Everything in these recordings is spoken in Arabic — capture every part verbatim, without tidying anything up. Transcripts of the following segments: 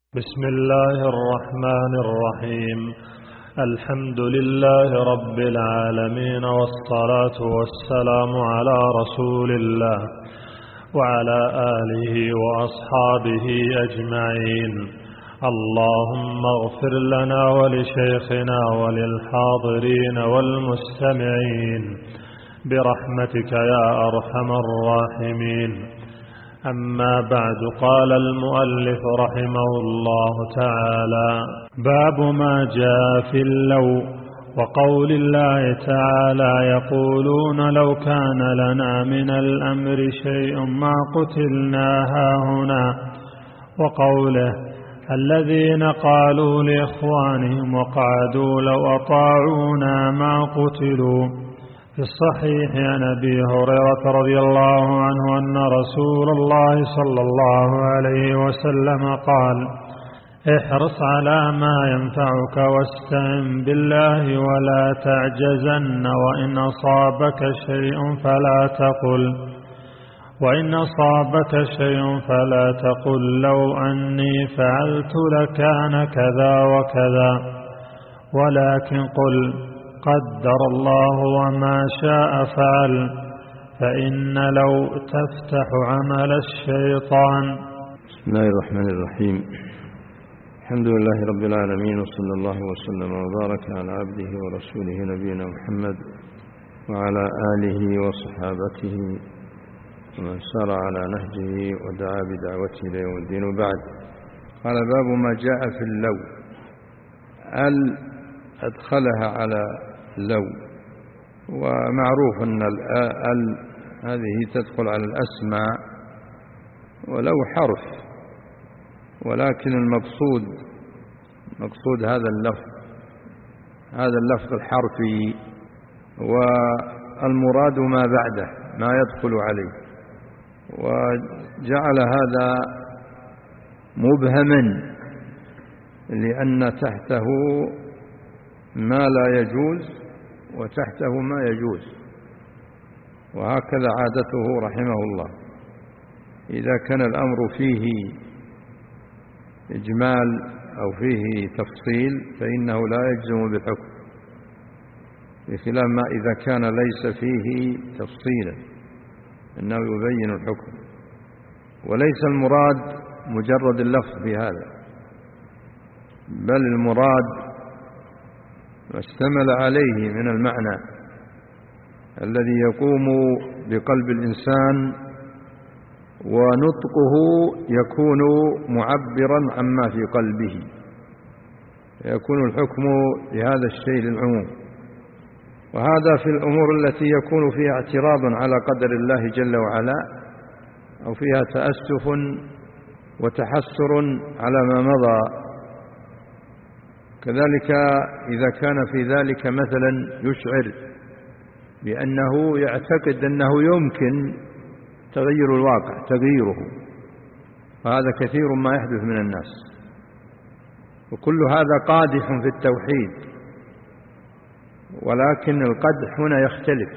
بسم الله الرحمن الرحيم. الحمد لله رب العالمين، والصلاة والسلام على رسول الله وعلى آله وأصحابه أجمعين. اللهم اغفر لنا ولشيخنا وللحاضرين والمستمعين برحمتك يا أرحم الراحمين. أما بعد، قال المؤلف رحمه الله تعالى: باب ما جاء في اللو، وقول الله تعالى: يقولون لو كان لنا من الأمر شيء ما قتلنا هاهنا، وقوله: الذين قالوا لإخوانهم وقعدوا لو أطاعونا ما قتلوا. في الصحيح عن أبي هريرة رضي الله عنه أن رسول الله صلى الله عليه وسلم قال: احرص على ما ينفعك واستعن بالله ولا تعجزن، وإن أصابك شيء فلا تقل وإن أصابك شيء فلا تقل لو أني فعلت لكان كذا وكذا، ولكن قل قدر الله وما شاء فعل، فإن لو تفتح عمل الشيطان. بسم الله الرحمن الرحيم. الحمد لله رب العالمين، وصلى الله وسلم وبارك على عبده ورسوله نبينا محمد وعلى آله وصحابته ومن سار على نهجه ودعا بدعوته إلى يوم الدين. وبعد، قال: باب ما جاء في اللو. ال أدخلها على لو، ومعروف أن ال هذه تدخل على الأسماء، ولو حرف، ولكن المقصود مقصود هذا اللفظ هذا اللفظ الحرفي، والمراد ما بعده ما يدخل عليه، وجعل هذا مبهما لأن تحته ما لا يجوز وتحته ما يجوز، وهكذا عادته رحمه الله. إذا كان الأمر فيه إجمال أو فيه تفصيل فإنه لا يجزم بالحكم، بخلاف ما إذا كان ليس فيه تفصيلا إنه يبين الحكم. وليس المراد مجرد اللفظ بهذا، بل المراد ما اشتمل عليه من المعنى الذي يقوم بقلب الإنسان، ونطقه يكون معبرا عما في قلبه، يكون الحكم لهذا الشيء للعموم. وهذا في الأمور التي يكون فيها اعتراض على قدر الله جل وعلا، أو فيها تأسف وتحسر على ما مضى. كذلك إذا كان في ذلك مثلا يشعر بأنه يعتقد أنه يمكن تغيير الواقع تغييره، وهذا كثير ما يحدث من الناس، وكل هذا قادح في التوحيد. ولكن القدح هنا يختلف،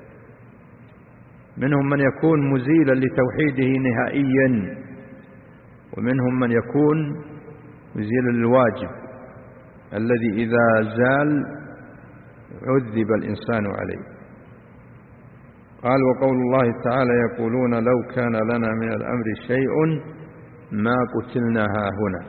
منهم من يكون مزيلا لتوحيده نهائيا، ومنهم من يكون مزيلا للواجب الذي إذا زال عذب الإنسان عليه. قال: وقول الله تعالى: يقولون لو كان لنا من الأمر شيء ما قتلنا هاهنا.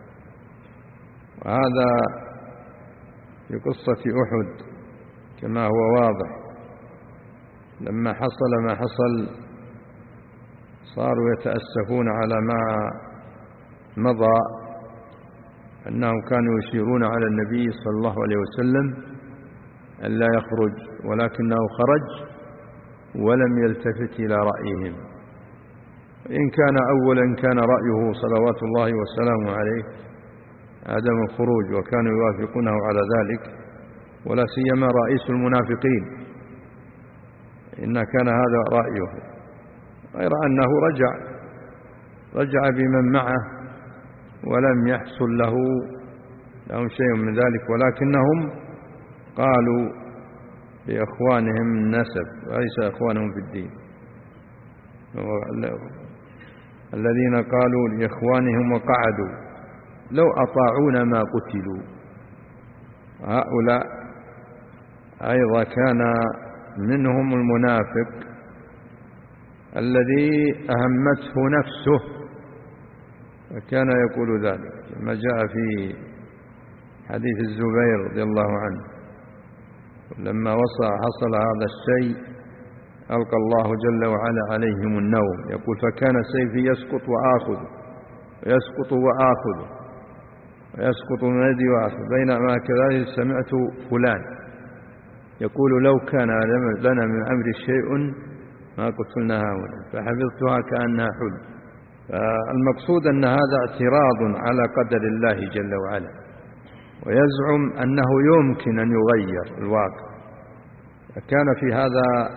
وهذا في قصة أحد كما هو واضح، لما حصل ما حصل صاروا يتأسفون على ما مضى، أنهم كانوا يشيرون على النبي صلى الله عليه وسلم أن لا يخرج، ولكنه خرج ولم يلتفت إلى رأيهم. إن كان أولا كان رأيه صلوات الله وسلامه عليه عدم الخروج، وكانوا يوافقونه على ذلك، ولا سيما رئيس المنافقين إن كان هذا رأيه، غير أنه رجع رجع بمن معه ولم يحصل له لهم شيء من ذلك، ولكنهم قالوا لإخوانهم النسب وليس إخوانهم في الدين. الذين قالوا لإخوانهم وقعدوا لو أطاعونا ما قتلوا. هؤلاء أيضا كان منهم المنافق الذي أهمته نفسه، وكان يقول ذلك كما جاء في حديث الزبير رضي الله عنه، لما وصل حصل هذا الشيء ألقى الله جل وعلا عليهم النوم، يقول فكان سيفي يسقط وآخذ ويسقط وآخذ ويسقط من يدي وآخذ، بينما كذلك سمعت فلان يقول لو كان لنا من أمر شيء ما قتلنا هؤلاء، فحفظتها كأنها حلم. فالمقصود أن هذا اعتراض على قدر الله جل وعلا، ويزعم أنه يمكن أن يغير الواقع. كان في هذا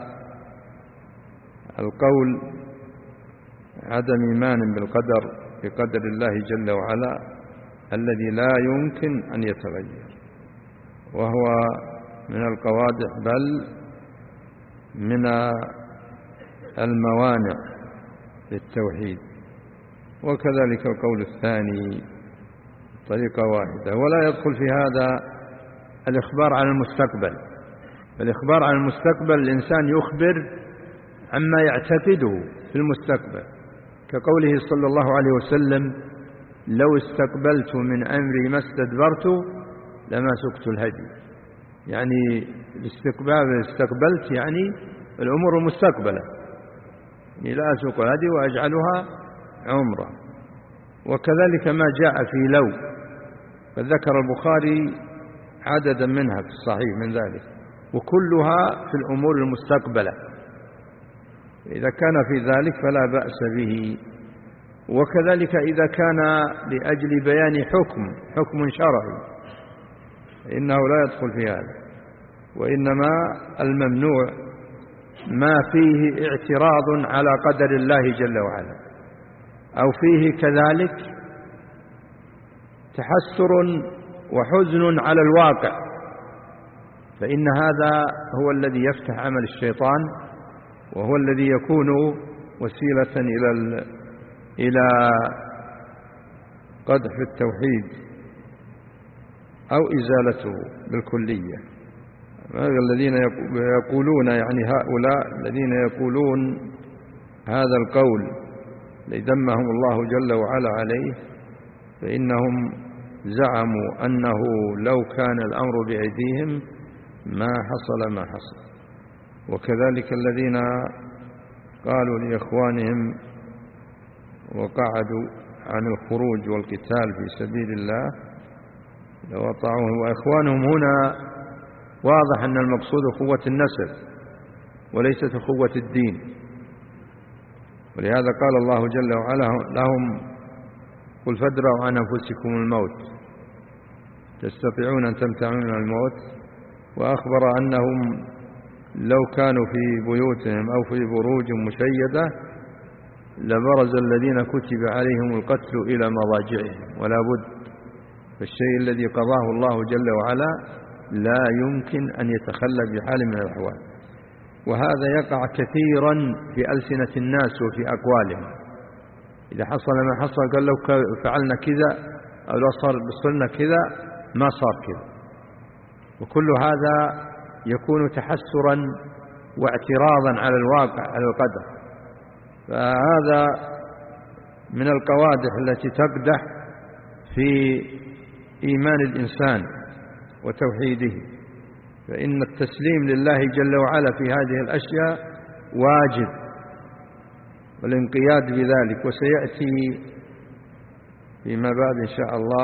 القول عدم إيمان بالقدر، بقدر الله جل وعلا الذي لا يمكن أن يتغير، وهو من القوادح بل من الموانع للتوحيد. وكذلك القول الثاني طريقة واحدة. ولا يدخل في هذا الإخبار عن المستقبل. الإخبار عن المستقبل الإنسان يخبر عما يعتقده في المستقبل، كقوله صلى الله عليه وسلم لو استقبلت من أمري ما استدبرت لما سقت الهدي. يعني الاستقبال استقبلت يعني الأمور المستقبلة، يعني لا أسوق الهدي وأجعلها عمرة. وكذلك ما جاء في لو، قد ذكر البخاري عددا منها في الصحيح من ذلك، وكلها في الأمور المستقبلة. إذا كان في ذلك فلا بأس به. وكذلك إذا كان لأجل بيان حكم حكم شرعي إنه لا يدخل في هذا، وإنما الممنوع ما فيه اعتراض على قدر الله جل وعلا، أو فيه كذلك تحسر وحزن على الواقع، فإن هذا هو الذي يفتح عمل الشيطان، وهو الذي يكون وسيلة إلى إلى قدح التوحيد أو إزالته بالكلية. الذين يقولون يعني هؤلاء الذين يقولون هذا القول لذمهم الله جل وعلا عليه، فإنهم زعموا أنه لو كان الأمر بأيديهم ما حصل ما حصل. وكذلك الذين قالوا لإخوانهم وقعدوا عن الخروج والقتال في سبيل الله لو أطاعوهم، وإخوانهم هنا واضح أن المقصود قوة النسب وليست قوة الدين. ولهذا قال الله جل وعلا لهم قل فادرأوا عن أنفسكم الموت تستطيعون أن تمتعون من الموت. وأخبر أنهم لو كانوا في بيوتهم أو في بروج مشيدة لبرز الذين كتب عليهم القتل إلى مضاجعهم ولا بد، فالشيء الذي قضاه الله جل وعلا لا يمكن أن يتخلى بحال من الأحوال. وهذا يقع كثيرا في ألسنة الناس وفي أقوالهم. إذا حصل ما حصل قال لو فعلنا كذا أو لو صار بصلنا كذا ما صار كذا، وكل هذا يكون تحسرا واعتراضا على الواقع على القدر. فهذا من القوادح التي تقدح في إيمان الإنسان وتوحيده، فإن التسليم لله جل وعلا في هذه الأشياء واجب والانقياد بذلك. وسيأتي فيما بعد إن شاء الله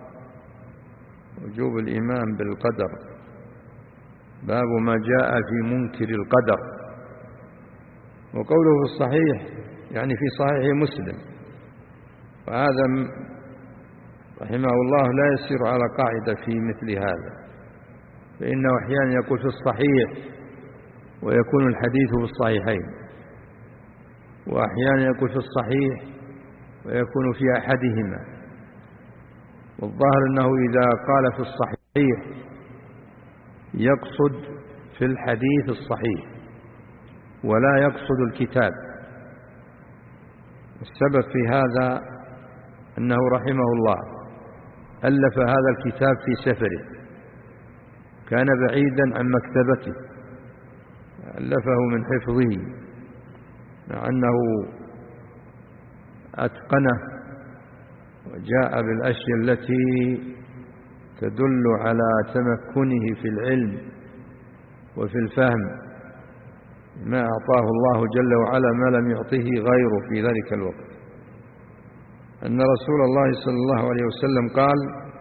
وجوب الإيمان بالقدر، باب ما جاء في منكر القدر. وقوله في الصحيح يعني في صحيح مسلم، وهذا رحمه الله لا يسير على قاعدة في مثل هذا، فإنه أحيانا يقول في الصحيح ويكون الحديث في الصحيحين، وأحيانا يقول في الصحيح ويكون في أحدهما. والظاهر أنه إذا قال في الصحيح يقصد في الحديث الصحيح ولا يقصد الكتاب. السبب في هذا أنه رحمه الله ألف هذا الكتاب في سفره، كان بعيدا عن مكتبته، ألفه من حفظه، مع أنه أتقنه وجاء بالأشياء التي تدل على تمكنه في العلم وفي الفهم، ما أعطاه الله جل وعلا ما لم يعطه غيره في ذلك الوقت. أن رسول الله صلى الله عليه وسلم قال: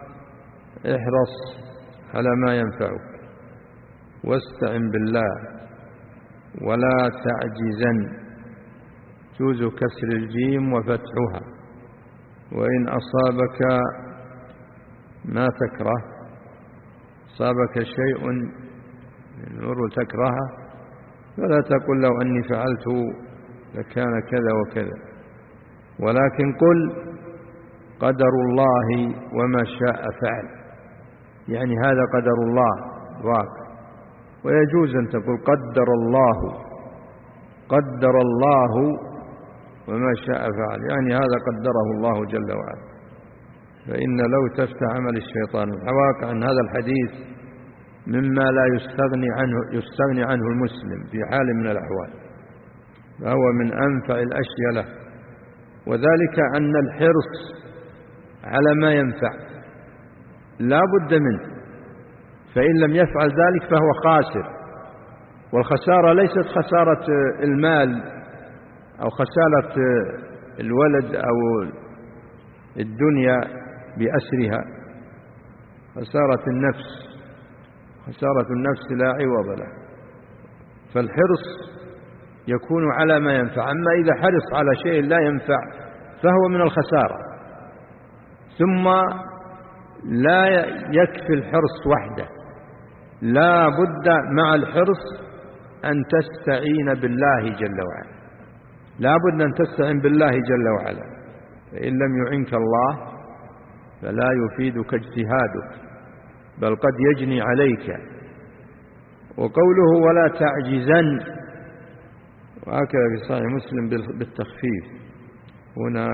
احرص على ما ينفعك واستعن بالله ولا تعجزن، جوز كسر الجيم وفتحها، وإن أصابك ما تكره، أصابك شيء من أمور تكرهه، فلا تقل لو أني فعلت لكان كذا وكذا، ولكن قل قدر الله وما شاء فعل، يعني هذا قدر الله واقع. ويجوز أن تقول قدر الله قدر الله وما شاء فعل، يعني هذا قدره الله جل وعلا. فإن لو تفتح عمل الشيطان الواقع أن هذا الحديث مما لا يستغني عنه يستغني عنه المسلم في حال من الأحوال، فهو من أنفع الأشياء له. وذلك أن الحرص على ما ينفع لا بد منه، فإن لم يفعل ذلك فهو خاسر، والخسارة ليست خسارة المال أو خسارة الولد أو الدنيا بأسرها، خسارة النفس، خسارة النفس لا عوض له. فالحرص يكون على ما ينفع، أما إذا حرص على شيء لا ينفع فهو من الخسارة. ثم لا يكفي الحرص وحده، لا بد مع الحرص أن تستعين بالله جل وعلا، لا بد أن تستعين بالله جل وعلا، فإن لم يعنك الله فلا يفيدك اجتهادك، بل قد يجني عليك. وقوله ولا تعجزن، وهكذا في صحيح مسلم بالتخفيف، هنا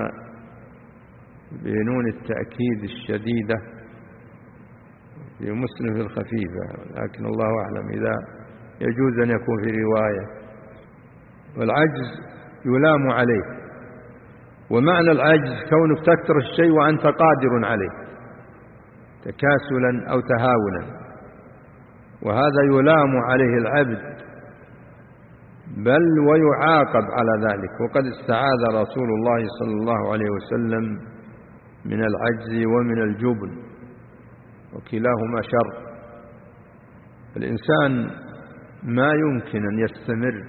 بنون التأكيد الشديدة، في مسلم في الخفيفة، لكن الله أعلم إذا يجوز أن يكون في رواية. والعجز يلام عليه، ومعنى العجز كونك تكثر الشيء وأنت قادر عليه تكاسلا أو تهاونا، وهذا يلام عليه العبد بل ويعاقب على ذلك. وقد استعاذ رسول الله صلى الله عليه وسلم من العجز ومن الجبن، وكلاهما شر. الإنسان ما يمكن أن يستمر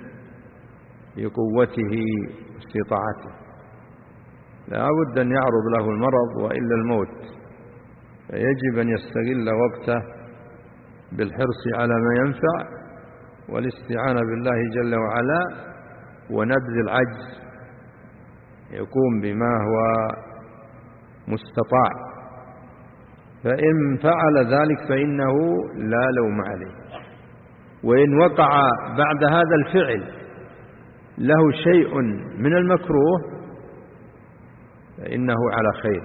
بقوته واستطاعته، لا بد أن يعرض له المرض وإلا الموت، فيجب أن يستغل وقته بالحرص على ما ينفع والاستعانة بالله جل وعلا، ونبذ العجز يقوم بما هو مستطاع. فإن فعل ذلك فإنه لا لوم عليه. وإن وقع بعد هذا الفعل له شيء من المكروه فإنه على خير،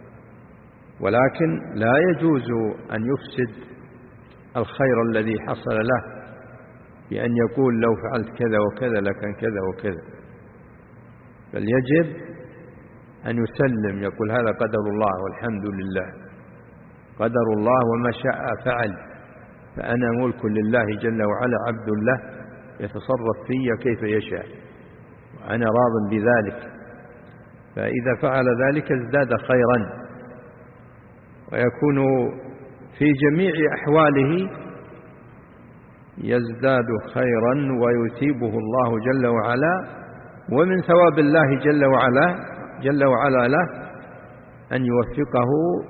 ولكن لا يجوز أن يفسد الخير الذي حصل له بأن يقول لو فعلت كذا وكذا لكان كذا وكذا، بل يجب أن يسلم، يقول هذا قدر الله والحمد لله، قدر الله وما شاء فعل، فأنا ملك لله جل وعلا عبد له يتصرف في كيف يشاء، وأنا راض بذلك. فإذا فعل ذلك ازداد خيرا، ويكون في جميع أحواله يزداد خيرا ويثيبه الله جل وعلا. ومن ثواب الله جل وعلا جل وعلا له أن يوفقه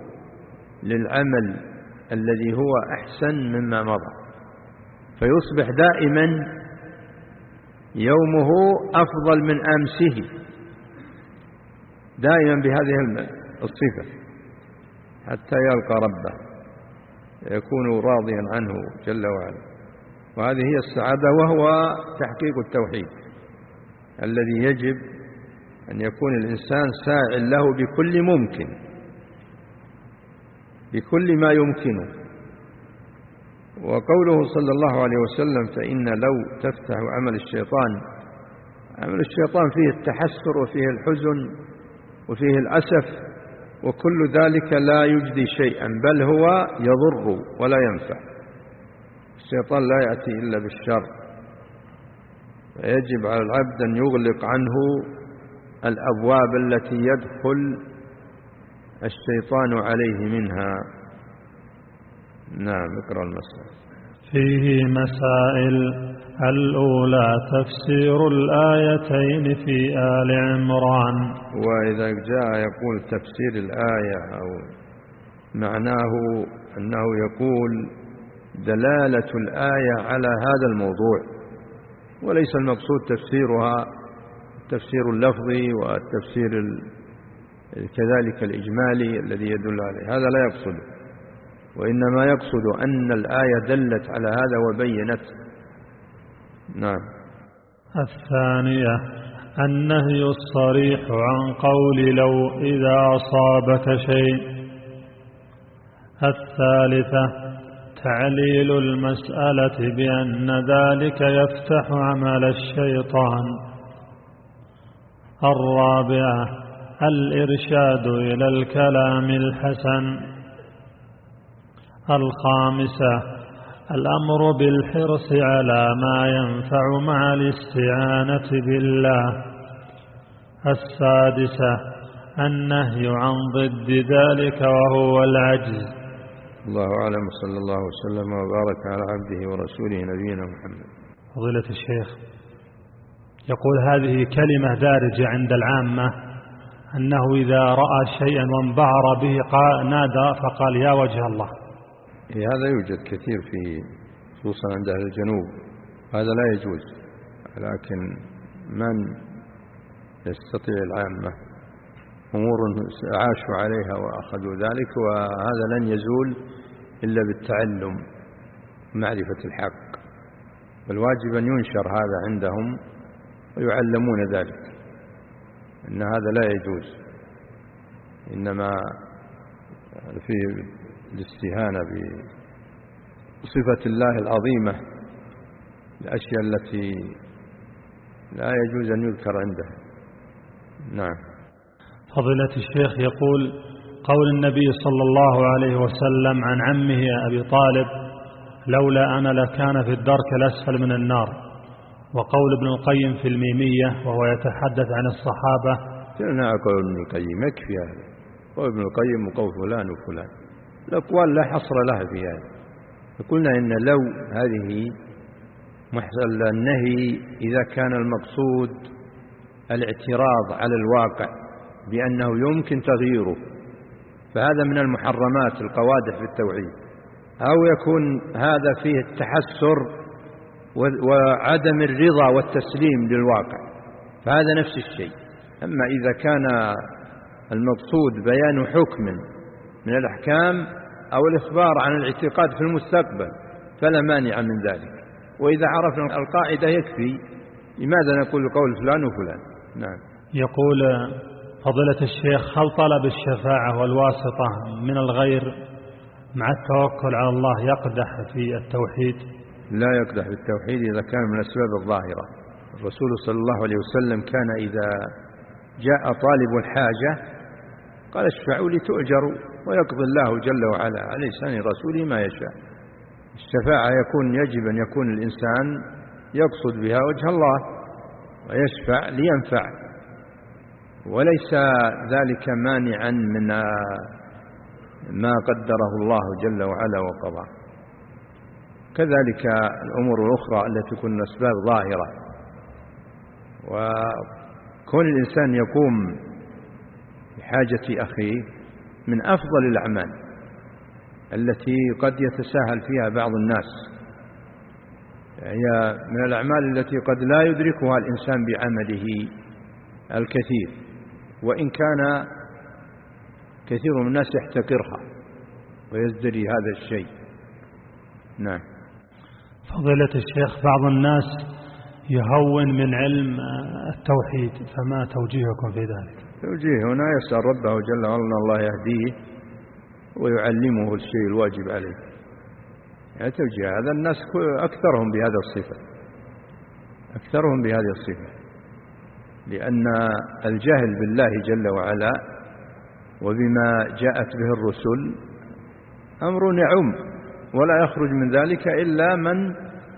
للعمل الذي هو أحسن مما مضى، فيصبح دائما يومه أفضل من أمسه، دائما بهذه الصفة حتى يلقى ربه يكون راضيا عنه جل وعلا. وهذه هي السعادة، وهو تحقيق التوحيد الذي يجب أن يكون الإنسان ساعٍ له بكل ممكن. بكل ما يمكنه. وقوله صلى الله عليه وسلم فإن لو تفتح عمل الشيطان، عمل الشيطان فيه التحسر وفيه الحزن وفيه الأسف، وكل ذلك لا يجدي شيئا، بل هو يضر ولا ينفع. الشيطان لا يأتي إلا بالشر، فيجب على العبد أن يغلق عنه الأبواب التي يدخل الشيطان عليه منها. نعم، اقرأ المسألة. فيه مسائل. الأولى تفسير الآيتين في آل عمران. وإذا جاء يقول تفسير الآية أو معناه أنه يقول دلالة الآية على هذا الموضوع، وليس المقصود تفسيرها التفسير اللفظي والتفسير كذلك الإجمالي الذي يدل عليه، هذا لا يقصده، وإنما يقصد أن الآية دلت على هذا وبينت. نعم. الثانية النهي الصريح عن قول لو إذا أصابك شيء. الثالثة تعليل المسألة بأن ذلك يفتح عمل الشيطان. الرابعة الإرشاد إلى الكلام الحسن. الخامسة الأمر بالحرص على ما ينفع مع الاستعانة بالله. السادسة النهي عن ضد ذلك وهو العجز. الله أعلم، صلى الله وسلم وبارك على عبده ورسوله نبينا محمد. فضيلة الشيخ، يقول هذه كلمة دارجة عند العامة، أنه إذا رأى شيئا وانبهر به نادى فقال يا وجه الله. هذا يوجد كثير في خصوصا عند أهل الجنوب، هذا لا يجوز، لكن من يستطيع العامة أمور عاشوا عليها وأخذوا ذلك، وهذا لن يزول إلا بالتعلم معرفة الحق، والواجب أن ينشر هذا عندهم ويعلمون ذلك، إن هذا لا يجوز، إنما في الاستهانة بصفة الله العظيمة، الأشياء التي لا يجوز أن يذكر عندها. نعم. فضيلة الشيخ، يقول قول النبي صلى الله عليه وسلم عن عمه أبي طالب لولا أنا لكان في الدرك الأسفل من النار، وقول ابن القيم في الميمية وهو يتحدث عن الصحابة. نعم، قول ابن القيم يكفي هذا، قول ابن القيم وقول فلان وفلان، الأقوال لا حصر لها في هذا. قلنا إن لو هذه محصل النهي إذا كان المقصود الاعتراض على الواقع بأنه يمكن تغييره، فهذا من المحرمات القوادح في التوحيد، أو يكون هذا فيه التحسر وعدم الرضا والتسليم للواقع، فهذا نفس الشيء. أما إذا كان المقصود بيان حكم من الأحكام أو الإخبار عن الاعتقاد في المستقبل فلا مانع من ذلك، وإذا عرفنا القاعدة يكفي، لماذا نقول قول فلان وفلان؟ نعم. يقول فضيلة الشيخ هل طلب الشفاعة والواسطة من الغير مع التوكل على الله يقدح في التوحيد؟ لا يقدح في التوحيد إذا كان من الأسباب الظاهرة. الرسول صلى الله عليه وسلم كان إذا جاء طالب الحاجة قال اشفعوا لي تؤجروا، ويقضي الله جل وعلا على لسان رسوله ما يشاء. الشفاعة يكون يجب أن يكون الإنسان يقصد بها وجه الله ويشفع لينفع، وليس ذلك مانعا من ما قدره الله جل وعلا وقضاه. كذلك الأمور الأخرى التي تكون أسباب ظاهرة، وكون الإنسان يقوم بحاجة أخيه من أفضل الأعمال التي قد يتساهل فيها بعض الناس، هي من الأعمال التي قد لا يدركها الإنسان بعمله الكثير، وإن كان كثير من الناس يحتقرها ويزدري هذا الشيء. نعم. فضيلة الشيخ، بعض الناس يهون من علم التوحيد، فما توجيهكم في ذلك؟ توجيه هنا يسأل ربه جل وعلا الله يهديه ويعلمه الشيء الواجب عليه. يعني توجيه هذا الناس أكثرهم بهذا الصفة أكثرهم بهذه الصفة لأن الجهل بالله جل وعلا وبما جاءت به الرسل أمر يعم ولا يخرج من ذلك إلا من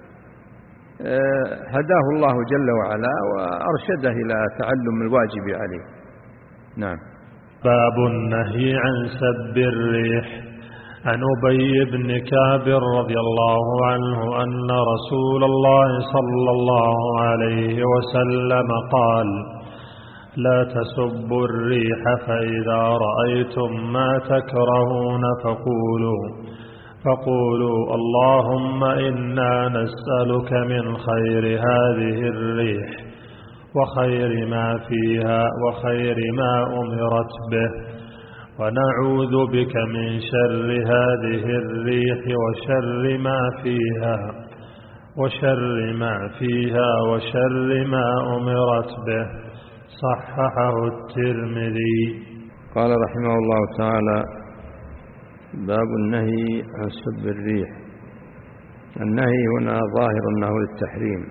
هداه الله جل وعلا وأرشده إلى تعلم الواجب عليه. نعم. باب النهي عن سب الريح. عن أبي بن كعب رضي الله عنه أن رسول الله صلى الله عليه وسلم قال: لا تسبوا الريح، فإذا رأيتم ما تكرهون فقولوا فقولوا اللهم إنا نسألك من خير هذه الريح وخير ما فيها وخير ما أمرت به، ونعوذ بك من شر هذه الريح وشر ما فيها وشر ما فيها وشر ما أمرت به. صححه الترمذي. قال رحمه الله تعالى: باب النهي عن سب الريح. النهي هنا ظاهر أنه للتحريم،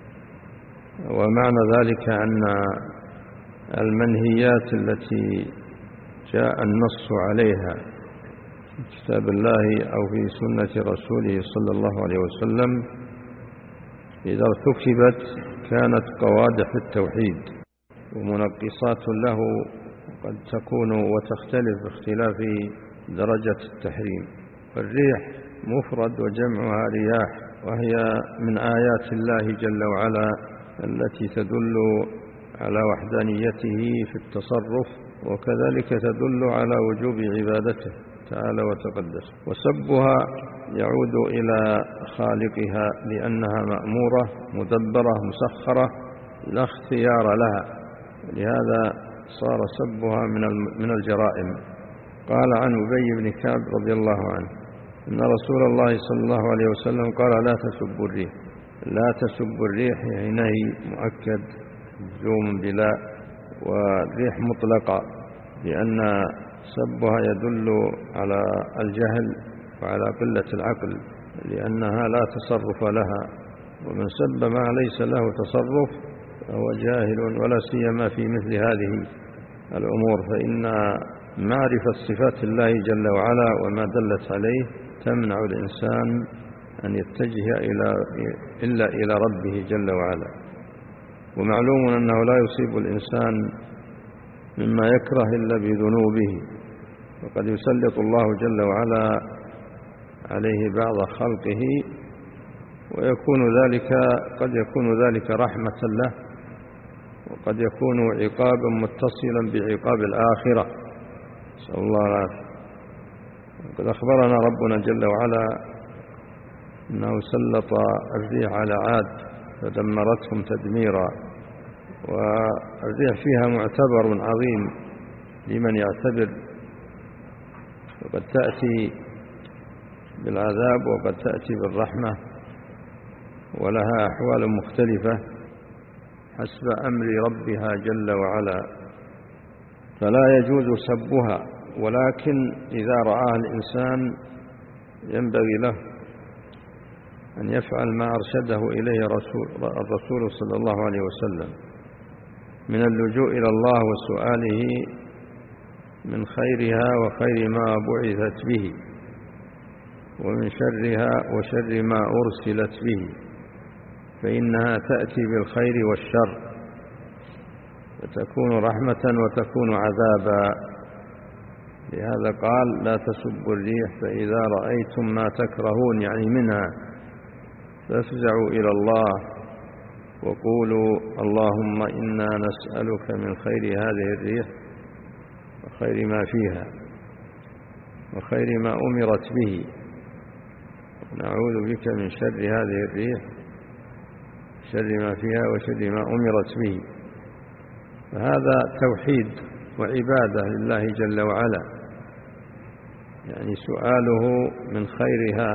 ومعنى ذلك أن المنهيات التي جاء النص عليها في كتاب الله أو في سنة رسوله صلى الله عليه وسلم إذا ارتكبت كانت قوادح التوحيد ومنقصات له، قد تكون وتختلف باختلاف درجة التحريم. الريح مفرد وجمعها رياح، وهي من آيات الله جل وعلا التي تدل على وحدانيته في التصرف، وكذلك تدل على وجوب عبادته تعالى وتقدس. وسبها يعود إلى خالقها لأنها مأمورة مدبرة مسخرة لا اختيار لها، لهذا صار سبها من الجرائم. قال عن أبي بن كعب رضي الله عنه إن رسول الله صلى الله عليه وسلم قال: لا تسبوا الريح. لا تسبوا الريح يعني نهي مؤكد مجزوم بلا، والريح مطلقة لأن سبها يدل على الجهل وعلى قلة العقل، لأنها لا تصرف لها، ومن سب ما ليس له تصرف فهو جاهل، ولا سيما في مثل هذه الأمور، فإن معرفة صفات الله جل وعلا وما دلت عليه تمنع الإنسان أن يتجه إلى إلا إلى ربه جل وعلا. ومعلوم أنه لا يصيب الإنسان مما يكره إلا بذنوبه، وقد يسلط الله جل وعلا عليه بعض خلقه، ويكون ذلك قد يكون ذلك رحمة له، وقد يكون عقابا متصلا بعقاب الآخرة، نسأل الله العافية. وقد أخبرنا ربنا جل وعلا أنه سلط الريح على عاد فدمرتهم تدميرا، والريح فيها معتبر عظيم لمن يعتبر، وقد تأتي بالعذاب وقد تأتي بالرحمة، ولها أحوال مختلفة حسب أمر ربها جل وعلا، فلا يجوز سبها، ولكن إذا رآها الإنسان ينبغي له أن يفعل ما أرشده إليه الرسول صلى الله عليه وسلم من اللجوء إلى الله وسؤاله من خيرها وخير ما بعثت به، ومن شرها وشر ما أرسلت به، فإنها تأتي بالخير والشر، فتكون رحمة وتكون عذابا. لهذا قال: لا تسبوا الريح، فإذا رأيتم ما تكرهون يعني منها فافزعوا إلى الله وقولوا اللهم إنا نسألك من خير هذه الريح وخير ما فيها وخير ما أمرت به، ونعوذ بك من شر هذه الريح شر ما فيها وشر ما أمرت به. فهذا توحيد وعبادة لله جل وعلا، يعني سؤاله من خيرها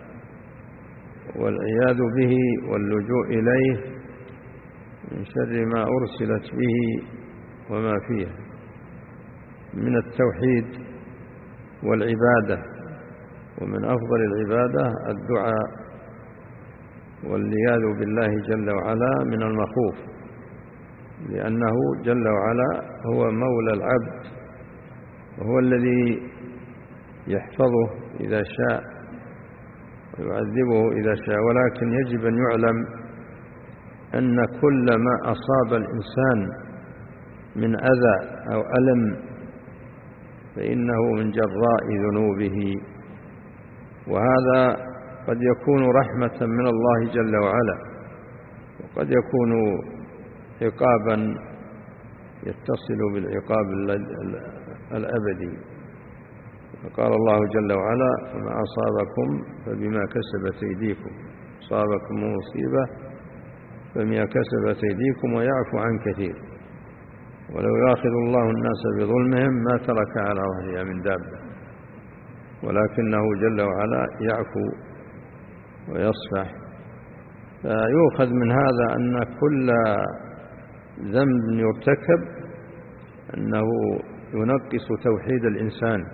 والعياذ به واللجوء إليه من شر ما أرسلت به وما فيها من التوحيد والعبادة، ومن أفضل العبادة الدعاء والعياذ بالله جل وعلا من المخوف، لأنه جل وعلا هو مولى العبد، وهو الذي يحفظه إذا شاء ويعذبه إذا شاء. ولكن يجب أن يعلم أن كل ما أصاب الإنسان من أذى أو ألم فإنه من جراء ذنوبه، وهذا قد يكون رحمة من الله جل وعلا، وقد يكون عقابا يتصل بالعقاب الأبدي. فقال الله جل وعلا: وما أصابكم فبما كسبت أيديكم، أصابكم مصيبة فبما كسبت أيديكم ويعفو عن كثير، ولو يأخذ الله الناس بظلمهم ما ترك على ظهرها من دابة، ولكنه جل وعلا يعفو ويصفح. فيؤخذ من هذا أن كل ذنب يرتكب أنه ينقص توحيد الإنسان.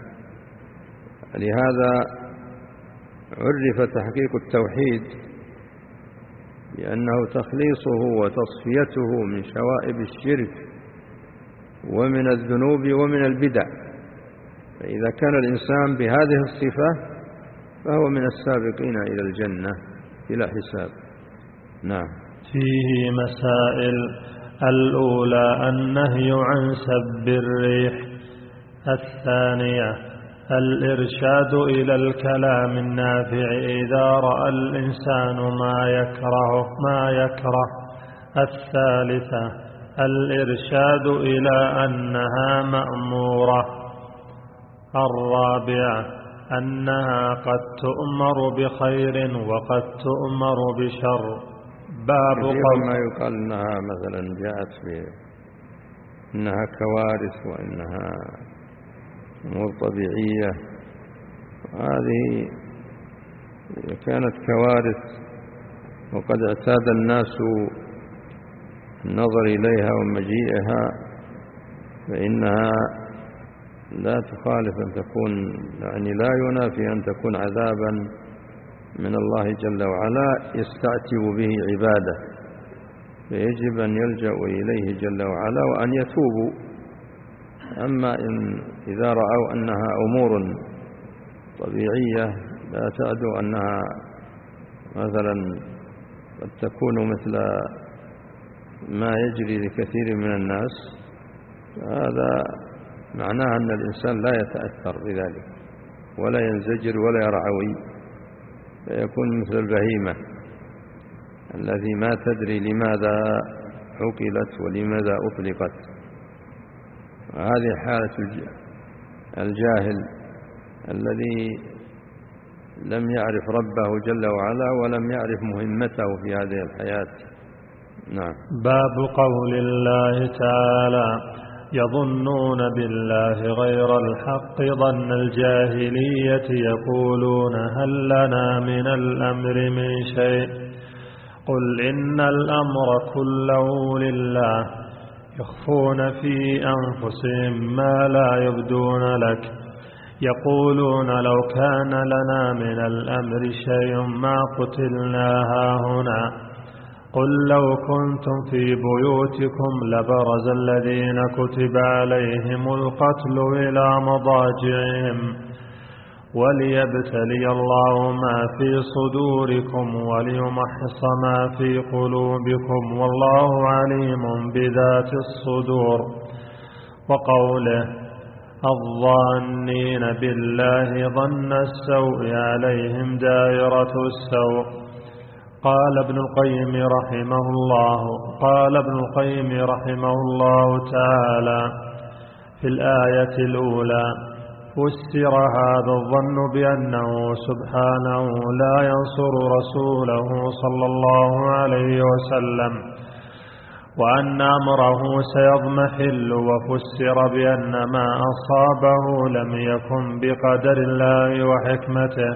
لهذا عرف تحقيق التوحيد بأنه تخليصه وتصفيته من شوائب الشرك ومن الذنوب ومن البدع. فإذا كان الإنسان بهذه الصفة فهو من السابقين إلى الجنة بلا حساب. نعم. فيه مسائل: الأولى النهي عن سب الريح. الثانية الإرشاد إلى الكلام النافع إذا رأى الإنسان ما يكره ما يكره. الثالثة الإرشاد إلى أنها مأمورة. الرابعة أنها قد تؤمر بخير وقد تؤمر بشر. باب قول ما يقال أنها مثلا جاءت في إنها كوارث وإنها أمور طبيعية، هذه كانت كوارث وقد اعتاد الناس النظر إليها ومجيئها فإنها لا تخالف أن تكون، يعني لا ينافي أن تكون عذابا من الله جل وعلا يستعتب به عباده، فيجب أن يلجأوا إليه جل وعلا وأن يتوبوا. أما إن إذا رأوا أنها أمور طبيعية لا تعدو أنها مثلا قد تكون مثل ما يجري لكثير من الناس، هذا معناه أن الإنسان لا يتأثر بذلك ولا ينزجر ولا يرعوي، فيكون مثل البهيمة الذي ما تدري لماذا عقلت ولماذا أطلقت. هذه حالة الجاهل الذي لم يعرف ربه جل وعلا ولم يعرف مهمته في هذه الحياة. نعم. باب قول الله تعالى: يظنون بالله غير الحق ظن الجاهلية يقولون هل لنا من الأمر من شيء قل إن الأمر كله لله يخفون في أنفسهم ما لا يبدون لك يقولون لو كان لنا من الأمر شيء ما قتلنا هاهنا قل لو كنتم في بيوتكم لبرز الذين كتب عليهم القتل إلى مضاجعهم وليبتلي الله ما في صدوركم وليمحص ما في قلوبكم والله عليم بذات الصدور. وقوله: الظانين بالله ظن السوء عليهم دائرة السوء. قال ابن القيم رحمه الله قال ابن القيم رحمه الله تعالى في الآية الأولى: فسر هذا الظن بأنه سبحانه لا ينصر رسوله صلى الله عليه وسلم وأن أمره سيضمحل، وفسر بأن ما أصابه لم يكن بقدر الله وحكمته،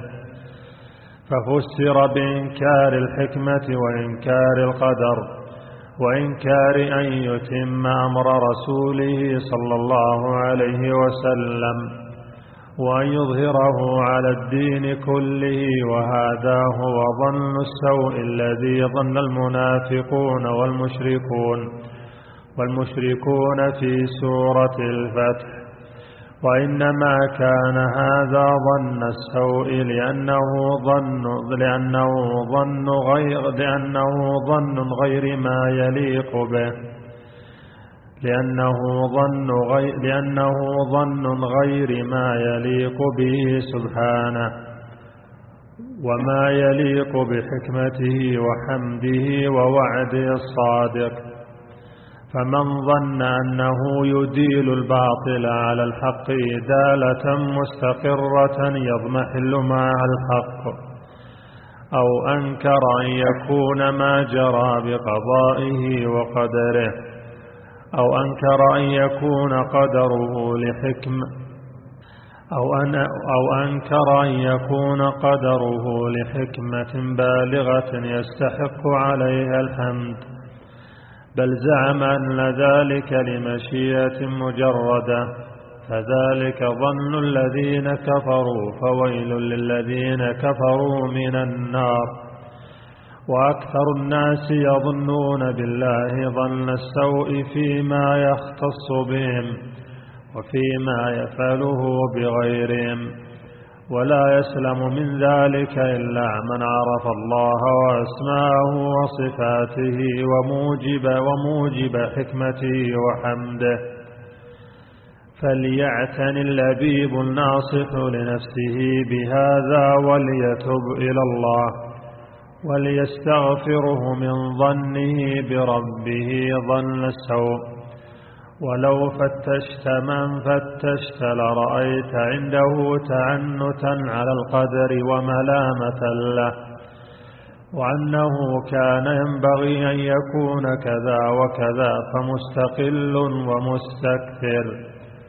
ففسر بإنكار الحكمة وإنكار القدر وإنكار أن يتم أمر رسوله صلى الله عليه وسلم. وأن يظهره على الدين كله، وهذا هو ظن السوء الذي ظن المنافقون والمشركون والمشركون في سورة الفتح. وإنما كان هذا ظن السوء لأنه ظن لأنه ظن غير لأنه ظن غير ما يليق به لأنه ظن غير لأنه ظن غير ما يليق به سبحانه، وما يليق بحكمته وحمده ووعده الصادق. فمن ظن أنه يديل الباطل على الحق إدالة مستقرة يضمحل معها الحق، أو أنكر أن يكون ما جرى بقضائه وقدره، أو أنكر أن يكون قدره لحكم أو, أن أو أنكر أن يكون قدره لحكمة بالغة يستحق عليها الحمد، بل زعم أن ذلك لمشيئة مجردة، فذلك ظن الذين كفروا، فويل للذين كفروا من النار. وأكثر الناس يظنون بالله ظن السوء فيما يختص بهم وفيما يفعله بغيرهم، ولا يسلم من ذلك إلا من عرف الله وأسماءه وصفاته وموجب, وموجب حكمته وحمده. فليعتني اللبيب الناصح لنفسه بهذا وليتب إلى الله، وليستغفره من ظنه بربه ظن السوء. ولو فتشت من فتشت لرأيت عنده تعنتا على القدر وملامة له، وأنه كان ينبغي أن يكون كذا وكذا، فمستقل ومستكثر.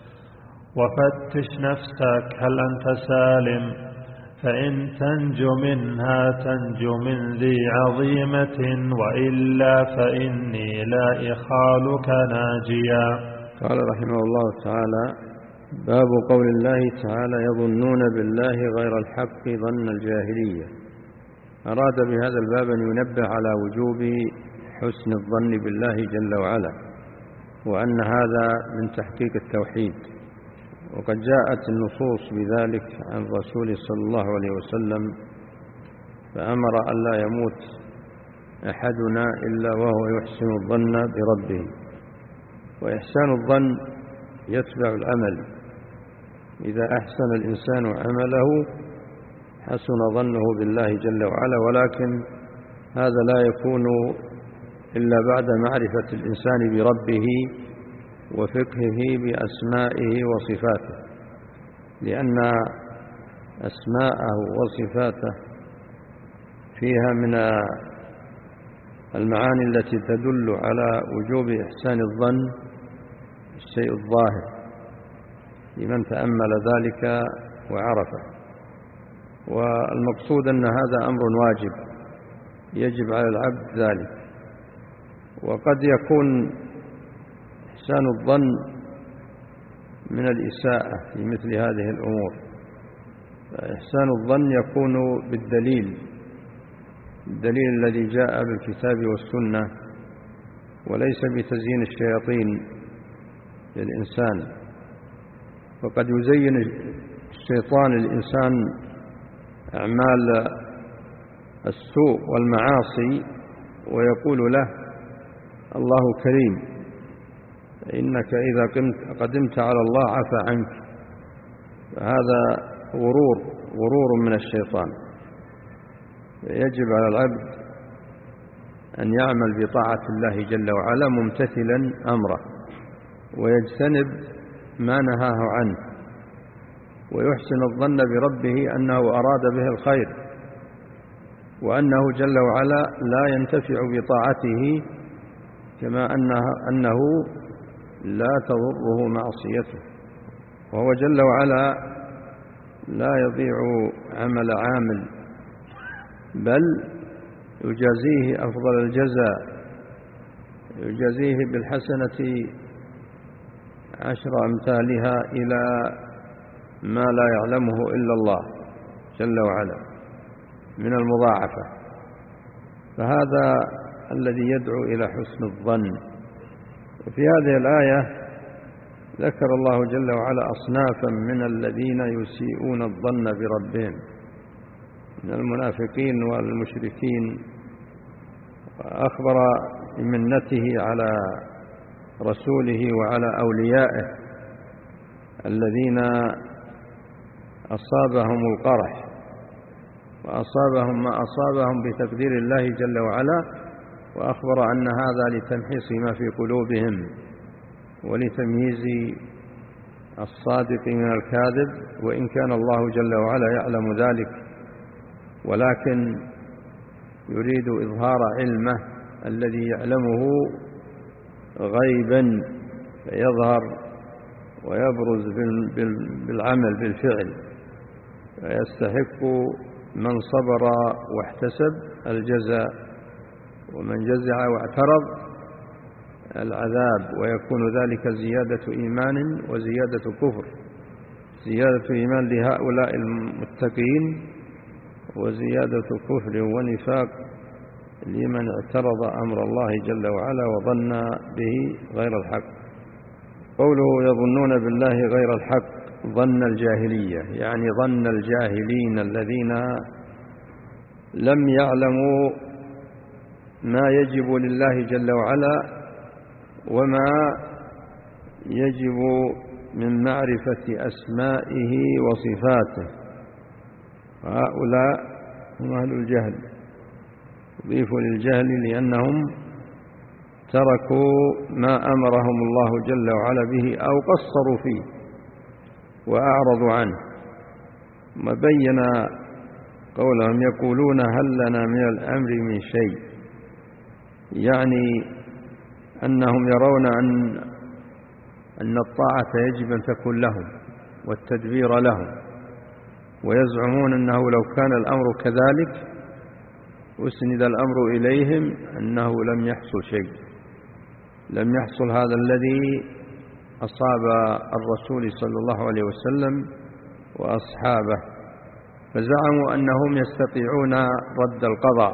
وفتش نفسك هل أنت سالم، فإن تنجو منها تنجو من ذي عظيمة، وإلا فإني لا إخالك ناجيا. قال رحمه الله تعالى: باب قول الله تعالى: يظنون بالله غير الحق ظن الجاهلية. أراد بهذا الباب أن ينبه على وجوب حسن الظن بالله جل وعلا، وأن هذا من تحقيق التوحيد. وقد جاءت النصوص بذلك عن رسول صلى الله عليه وسلم، فأمر أن لا يموت أحدنا إلا وهو يحسن الظن بربه. وإحسان الظن يتبع الأمل، إذا أحسن الإنسان عمله حسن ظنه بالله جل وعلا، ولكن هذا لا يكون إلا بعد معرفة الإنسان بربه وفقهه بأسمائه وصفاته، لأن أسماءه وصفاته فيها من المعاني التي تدل على وجوب إحسان الظن الشيء الظاهر لمن تأمل ذلك وعرفه. والمقصود أن هذا أمر واجب يجب على العبد ذلك. وقد يكون إحسان الظن من الإساءة في مثل هذه الأمور، فإحسان الظن يكون بالدليل الدليل الذي جاء بالكتاب والسنة، وليس بتزيين الشياطين للإنسان. وقد يزين الشيطان للإنسان أعمال السوء والمعاصي ويقول له: الله كريم، إنك إذا قدمت على الله عفى عنك. فهذا غرور غرور من الشيطان. يجب على العبد أن يعمل بطاعة الله جل وعلا ممتثلا أمره، ويجتنب ما نهاه عنه، ويحسن الظن بربه أنه أراد به الخير، وأنه جل وعلا لا ينتفع بطاعته، كما أنه, أنه لا تضره معصيته. وهو جل وعلا لا يضيع عمل عامل، بل يجازيه أفضل الجزاء، يجازيه بالحسنة عشر أمثالها إلى ما لا يعلمه إلا الله جل وعلا من المضاعفة، فهذا الذي يدعو إلى حسن الظن. وفي هذه الآية ذكر الله جل وعلا أصنافا من الذين يسيئون الظن بربهم من المنافقين والمشركين، وأخبر بمنته على رسوله وعلى أوليائه الذين أصابهم القرح وأصابهم ما أصابهم بتقدير الله جل وعلا، وأخبر أن هذا لتمحيص ما في قلوبهم ولتمييز الصادق من الكاذب، وإن كان الله جل وعلا يعلم ذلك، ولكن يريد إظهار علمه الذي يعلمه غيبا فيظهر ويبرز بالعمل بالفعل، ويستحق من صبر واحتسب الجزاء، ومن جزع واعترض العذاب، ويكون ذلك زيادة إيمان وزيادة كفر، زيادة إيمان لهؤلاء المتقين وزيادة كفر ونفاق لمن اعترض أمر الله جل وعلا وظن به غير الحق. قوله يظنون بالله غير الحق ظن الجاهلية، يعني ظن الجاهلين الذين لم يعلموا ما يجب لله جل وعلا وما يجب من معرفة أسمائه وصفاته، وهؤلاء هم أهل الجهل، يضيفوا للجهل لأنهم تركوا ما أمرهم الله جل وعلا به أو قصروا فيه وأعرضوا عنه. وبين قولهم يقولون هل لنا من الأمر من شيء، يعني أنهم يرون أن أن الطاعة يجب أن تكون لهم والتدبير لهم، ويزعمون أنه لو كان الأمر كذلك أسند الأمر إليهم أنه لم يحصل شيء، لم يحصل هذا الذي أصاب الرسول صلى الله عليه وسلم وأصحابه، فزعموا أنهم يستطيعون رد القضاء،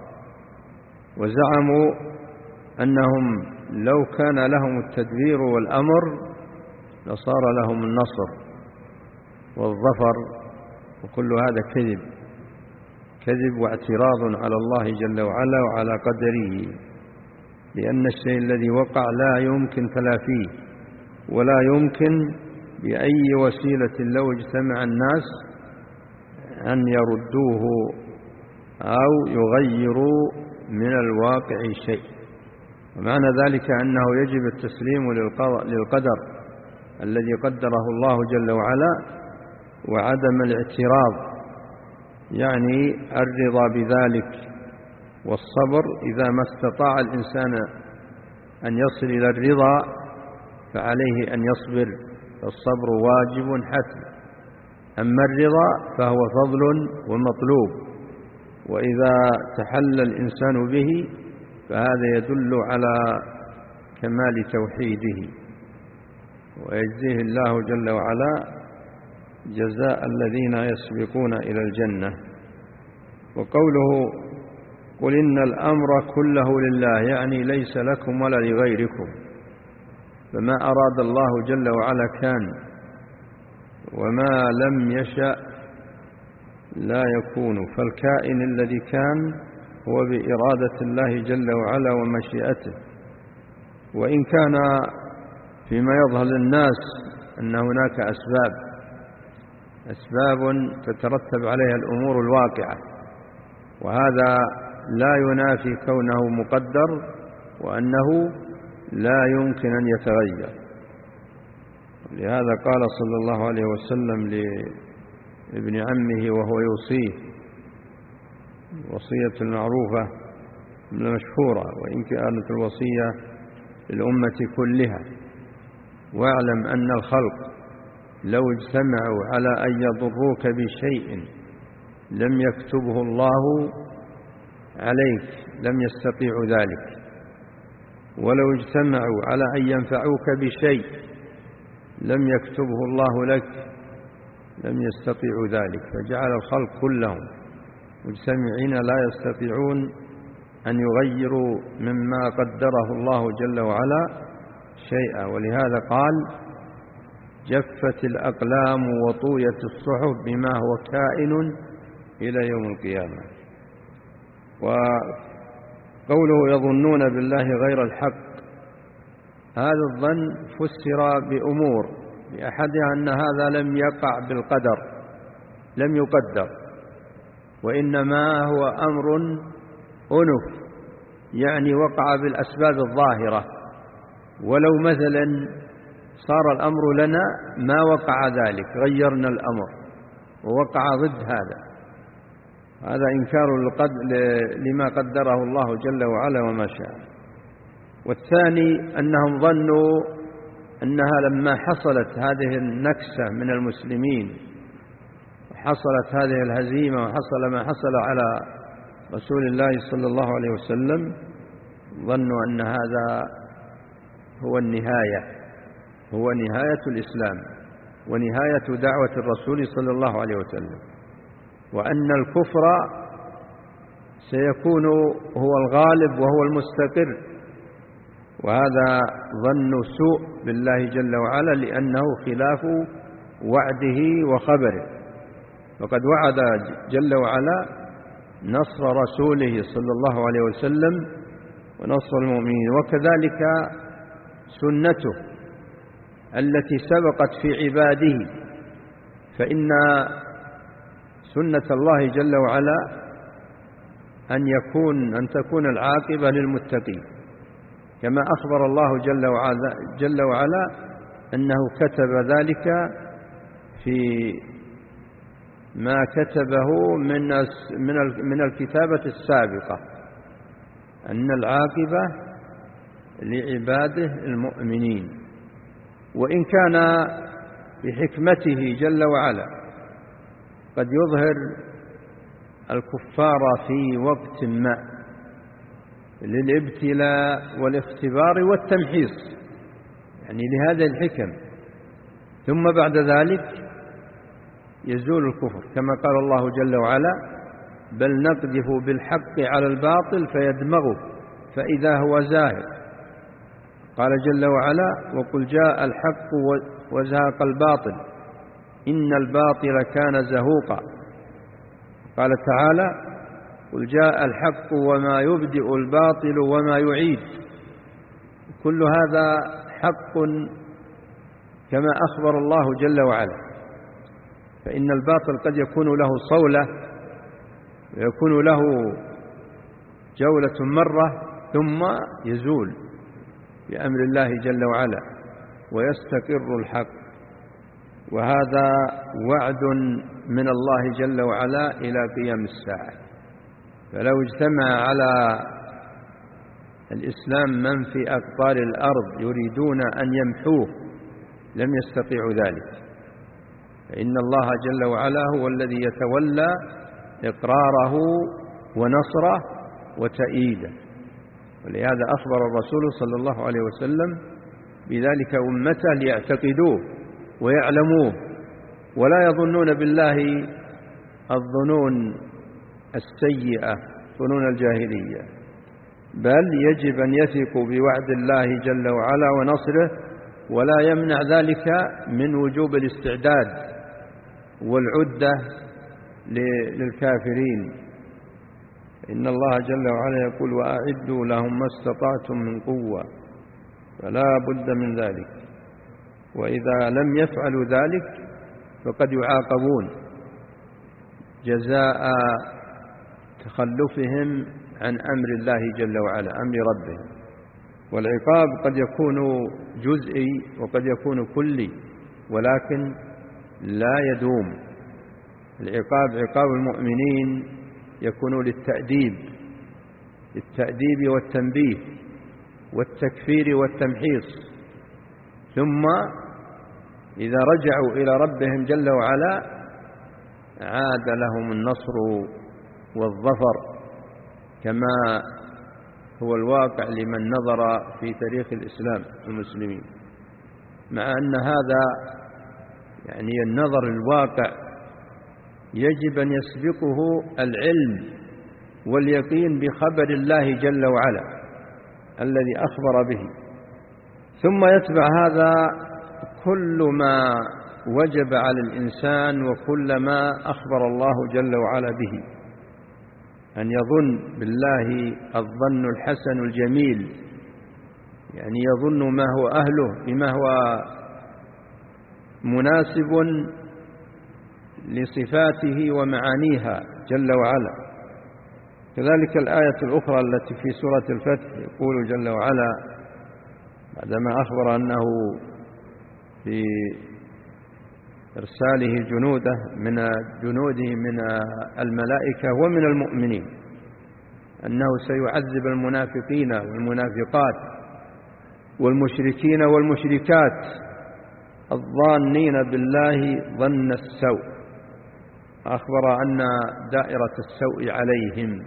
وزعموا أنهم لو كان لهم التدبير والأمر لصار لهم النصر والظفر، وكل هذا كذب كذب واعتراض على الله جل وعلا وعلى قدره، لأن الشيء الذي وقع لا يمكن تلافيه، ولا يمكن بأي وسيلة لو اجتمع الناس أن يردوه أو يغيروا من الواقع شيء. ومعنى ذلك أنه يجب التسليم للقدر الذي قدره الله جل وعلا، وعدم الاعتراض يعني الرضا بذلك، والصبر إذا ما استطاع الإنسان أن يصل إلى الرضا فعليه أن يصبر، فالصبر واجب حتم. أما الرضا فهو فضل ومطلوب، وإذا تحلى الإنسان به فهذا يدل على كمال توحيده، ويجزيه الله جل وعلا جزاء الذين يسبقون إلى الجنة. وقوله قل إن الأمر كله لله، يعني ليس لكم ولا لغيركم، فما أراد الله جل وعلا كان، وما لم يشأ لا يكون، فالكائن الذي كان هو بإرادة الله جل وعلا ومشيئته. وإن كان فيما يظهر للناس أن هناك أسباب أسباب تترتب عليها الأمور الواقعة، وهذا لا ينافي كونه مقدر وأنه لا يمكن أن يتغير. لهذا قال صلى الله عليه وسلم لابن عمه وهو يوصيه وصية المعروفة المشهورة، وإن كانت الوصية للأمة كلها: واعلم أن الخلق لو اجتمعوا على أن يضروك بشيء لم يكتبه الله عليك لم يستطيعوا ذلك، ولو اجتمعوا على أن ينفعوك بشيء لم يكتبه الله لك لم يستطيعوا ذلك، فجعل الخلق كلهم مجتمعين لا يستطيعون أن يغيروا مما قدره الله جل وعلا شيئا. ولهذا قال: جفت الأقلام وطويت الصحف بما هو كائن إلى يوم القيامة. وقوله يظنون بالله غير الحق، هذا الظن فسر بأمور، بأحدها أن هذا لم يقع بالقدر، لم يقدر، وإنما هو أمر أنف، يعني وقع بالأسباب الظاهرة. ولو مثلا صار الأمر لنا ما وقع ذلك، غيرنا الأمر ووقع ضد هذا، هذا إنكار لما قدره الله جل وعلا وما شاء. والثاني أنهم ظنوا أنها لما حصلت هذه النكسة من المسلمين وحصلت هذه الهزيمة وحصل ما حصل على رسول الله صلى الله عليه وسلم، ظنوا أن هذا هو النهاية، هو نهاية الإسلام ونهاية دعوة الرسول صلى الله عليه وسلم، وأن الكفر سيكون هو الغالب وهو المستقر. وهذا ظن سوء بالله جل وعلا، لأنه خلاف وعده وخبره. وقد وعد جل وعلا نصر رسوله صلى الله عليه وسلم ونصر المؤمنين، وكذلك سنته التي سبقت في عباده، فإن سنة الله جل وعلا أن يكون أن تكون العاقبة للمتقين، كما أخبر الله جل وعلا, جل وعلا أنه كتب ذلك في ما كتبه من من الكتابة السابقة، أن العاقبة لعباده المؤمنين. وإن كان بحكمته جل وعلا قد يظهر الكفار في وقت ما للابتلاء والاختبار والتمحيص، يعني لهذه الحكم، ثم بعد ذلك يزول الكفر، كما قال الله جل وعلا: بل نقذف بالحق على الباطل فيدمغه فإذا هو زاهق. قال جل وعلا: وقل جاء الحق وزهق الباطل إن الباطل كان زهوقا. قال تعالى: قل جاء الحق وما يبدئ الباطل وما يعيد. كل هذا حق كما أخبر الله جل وعلا، فإن الباطل قد يكون له صولة ويكون له جولة مرة ثم يزول بأمر الله جل وعلا ويستقر الحق. وهذا وعد من الله جل وعلا إلى قيام الساعة. فلو اجتمع على الإسلام من في أقطار الأرض يريدون أن يمحوه لم يستطيعوا ذلك، فإن الله جل وعلا هو الذي يتولى إقراره ونصره وتأييده. ولهذا أخبر الرسول صلى الله عليه وسلم بذلك أمته ليعتقدوه ويعلموه، ولا يظنون بالله الظنون السيئة، ظنون الجاهلية، بل يجب أن يثقوا بوعد الله جل وعلا ونصره، ولا يمنع ذلك من وجوب الاستعداد والعدة للكافرين. إن الله جل وعلا يقول: وأعدوا لهم ما استطعتم من قوة، فلا بد من ذلك، وإذا لم يفعلوا ذلك فقد يعاقبون جزاء تخلفهم عن أمر الله جل وعلا، أمر ربهم. والعقاب قد يكون جزئي وقد يكون كلي، ولكن لا يدوم. العقاب عقاب المؤمنين يكون للتأديب للتأديب والتنبيه والتكفير والتمحيص، ثم إذا رجعوا إلى ربهم جل وعلا عاد لهم النصر والظفر، كما هو الواقع لمن نظر في تاريخ الإسلام والمسلمين. مع أن هذا يعني النظر الواقع يجب أن يسبقه العلم واليقين بخبر الله جل وعلا الذي أخبر به، ثم يتبع هذا كل ما وجب على الإنسان وكل ما أخبر الله جل وعلا به، أن يظن بالله الظن الحسن الجميل، يعني يظن ما هو أهله بما هو مناسب لصفاته ومعانيها جل وعلا. كذلك الآية الأخرى التي في سورة الفتح يقول جل وعلا بعدما أخبر أنه في إرساله جنوده من جنوده من الملائكة ومن المؤمنين أنه سيعذب المنافقين والمنافقات والمشركين والمشركات الظانين بالله ظن السوء، أخبر أن دائرة السوء عليهم،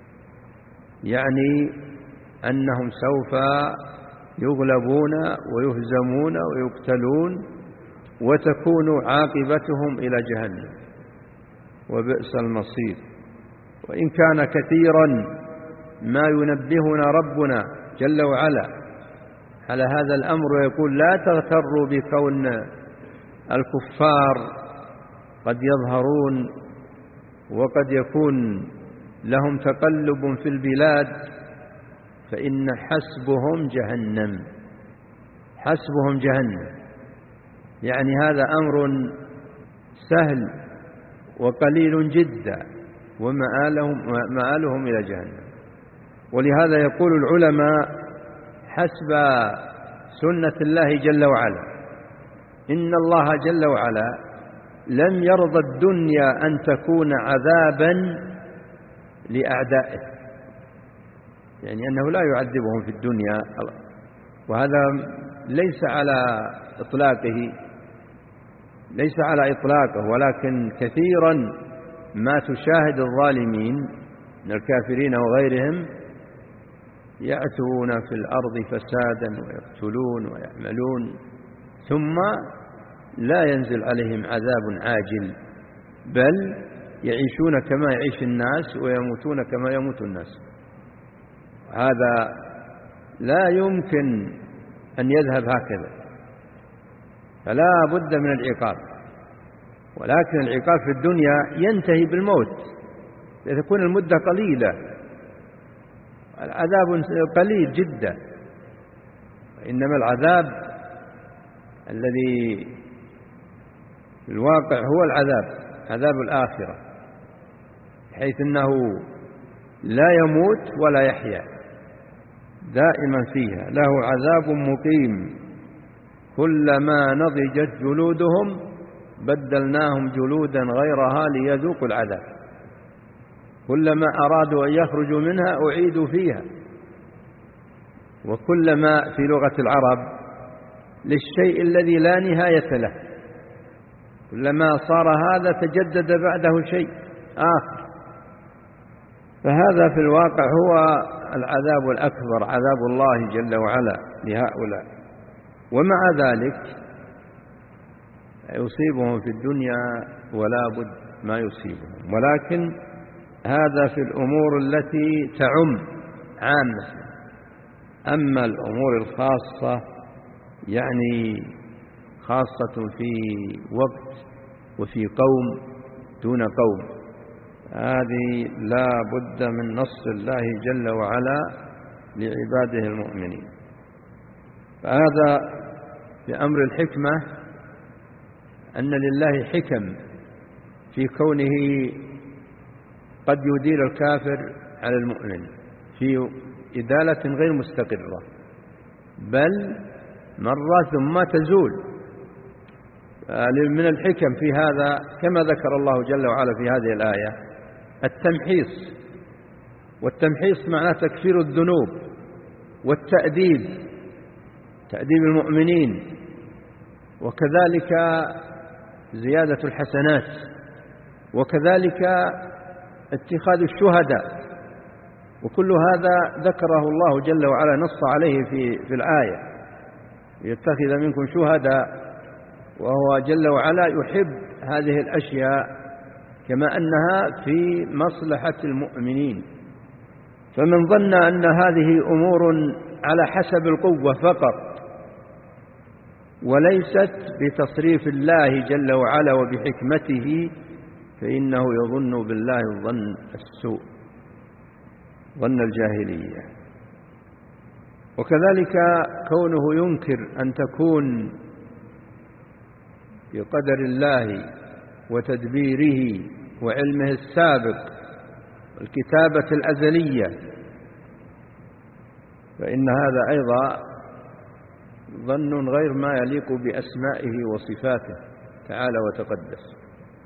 يعني أنهم سوف يغلبون ويهزمون ويقتلون وتكون عاقبتهم إلى جهنم وبئس المصير. وإن كان كثيرا ما ينبهنا ربنا جل وعلا على هذا الأمر ويقول لا تغتروا بكون الكفار قد يظهرون وقد يكون لهم تقلب في البلاد، فإن حسبهم جهنم، حسبهم جهنم، يعني هذا أمر سهل وقليل جدا ومآلهم مآلهم إلى جهنم. ولهذا يقول العلماء حسب سنة الله جل وعلا إن الله جل وعلا لم يرضى الدنيا أن تكون عذابا لأعدائه، يعني أنه لا يعذبهم في الدنيا، وهذا ليس على إطلاقه ليس على إطلاقه ولكن كثيرا ما تشاهد الظالمين من الكافرين وغيرهم يأتون في الأرض فسادا ويقتلون ويعملون ثم لا ينزل عليهم عذاب عاجل، بل يعيشون كما يعيش الناس ويموتون كما يموت الناس. هذا لا يمكن أن يذهب هكذا، فلا بد من العقاب، ولكن العقاب في الدنيا ينتهي بالموت لتكون المدة قليلة، العذاب قليل جدا، إنما العذاب الذي في الواقع هو العذاب عذاب الآخرة، حيث أنه لا يموت ولا يحيا دائما فيها، له عذاب مقيم، كلما نضجت جلودهم بدلناهم جلودا غيرها ليذوقوا العذاب، كلما أرادوا أن يخرجوا منها أعيدوا فيها. وكلما في لغة العرب للشيء الذي لا نهاية له، كلما صار هذا تجدد بعده شيء آخر، فهذا في الواقع هو العذاب الأكبر، عذاب الله جل وعلا لهؤلاء. ومع ذلك يصيبهم في الدنيا ولا بد ما يصيبهم، ولكن هذا في الأمور التي تعم عامة. أما الأمور الخاصة يعني خاصة في وقت وفي قوم دون قوم، هذه لا بد من نص الله جل وعلا لعباده المؤمنين. فهذا بأمر الحكمة أن لله حكم في كونه قد يدير الكافر على المؤمن في إدالة غير مستقرة، بل مرة ثم تزول. من الحكم في هذا كما ذكر الله جل وعلا في هذه الآية التمحيص، والتمحيص معناه تكفير الذنوب والتأديب، تأديب المؤمنين، وكذلك زيادة الحسنات، وكذلك اتخاذ الشهداء، وكل هذا ذكره الله جل وعلا نص عليه في في الآية: يتخذ منكم شهداء وهو جل وعلا يحب هذه الأشياء كما أنها في مصلحة المؤمنين. فمن ظن أن هذه أمور على حسب القوة فقط وليست بتصريف الله جل وعلا وبحكمته فإنه يظن بالله الظن السوء، ظن الجاهلية. وكذلك كونه ينكر أن تكون بقدر الله وتدبيره وعلمه السابق والكتابة الأزلية، فإن هذا أيضا ظن غير ما يليق بأسمائه وصفاته تعالى وتقدس.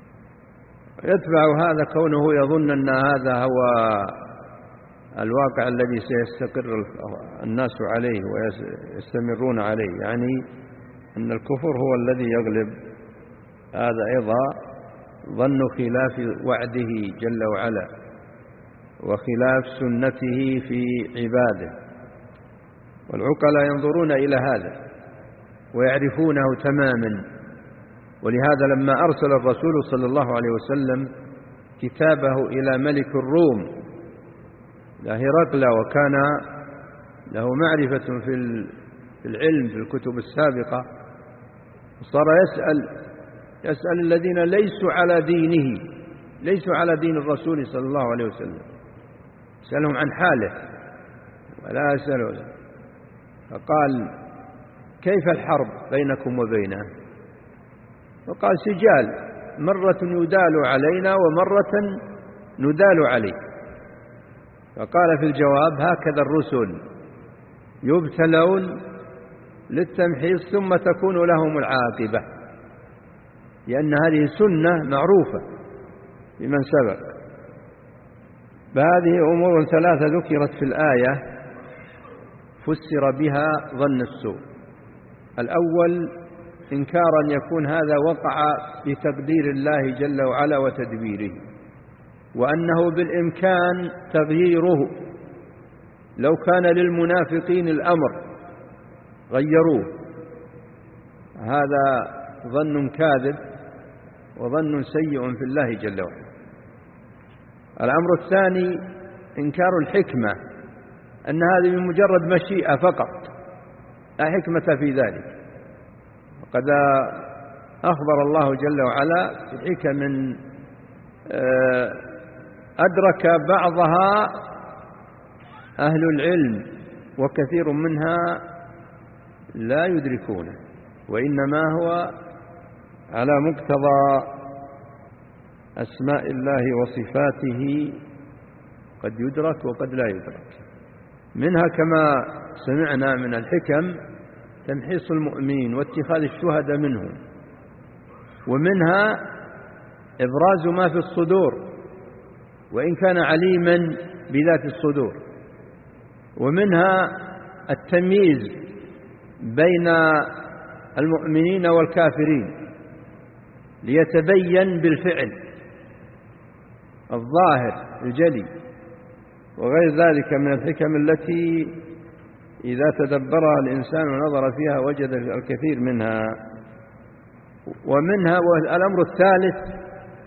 يتبع هذا كونه يظن أن هذا هو الواقع الذي سيستقر الناس عليه ويستمرون عليه، يعني أن الكفر هو الذي يغلب. هذا أيضا ظن خلاف وعده جل وعلا وخلاف سنته في عباده. والعقلاء ينظرون إلى هذا ويعرفونه تماما. ولهذا لما أرسل الرسول صلى الله عليه وسلم كتابه إلى ملك الروم هرقل، وكان له معرفة في العلم في الكتب السابقة، صار يسأل يسأل الذين ليسوا على دينه، ليسوا على دين الرسول صلى الله عليه وسلم، يسألهم عن حاله ولا يسألون. فقال: كيف الحرب بينكم وبينه؟ فقال: سجال، مرة يدال علينا ومرة ندال عليه. فقال في الجواب: هكذا الرسل يبتلون للتمحيص ثم تكون لهم العاقبة، لأن هذه سنة معروفة لمن سبق. فهذه أمور ثلاثة ذكرت في الآية فسر بها ظن السوء. الأول إنكارا يكون هذا وقع بتقدير الله جل وعلا وتدبيره، وأنه بالإمكان تغييره، لو كان للمنافقين الأمر غيروه. هذا ظن كاذب وظن سيء في الله جل وعلا. الأمر الثاني إنكار الحكمة، أن هذه من مجرد مشيئة فقط، لا حكمة في ذلك. وقد أخبر الله جل وعلا بحكم أدرك بعضها أهل العلم وكثير منها لا يدركونه، وإنما هو على مقتضى أسماء الله وصفاته، قد يدرك وقد لا يدرك. منها كما سمعنا من الحكم تمحيص المؤمنين واتخاذ الشهداء منهم، ومنها إبراز ما في الصدور وإن كان عليما بذات الصدور، ومنها التمييز بين المؤمنين والكافرين ليتبين بالفعل الظاهر الجلي، وغير ذلك من الحكم التي إذا تدبرها الإنسان ونظر فيها وجد الكثير منها. ومنها والأمر الثالث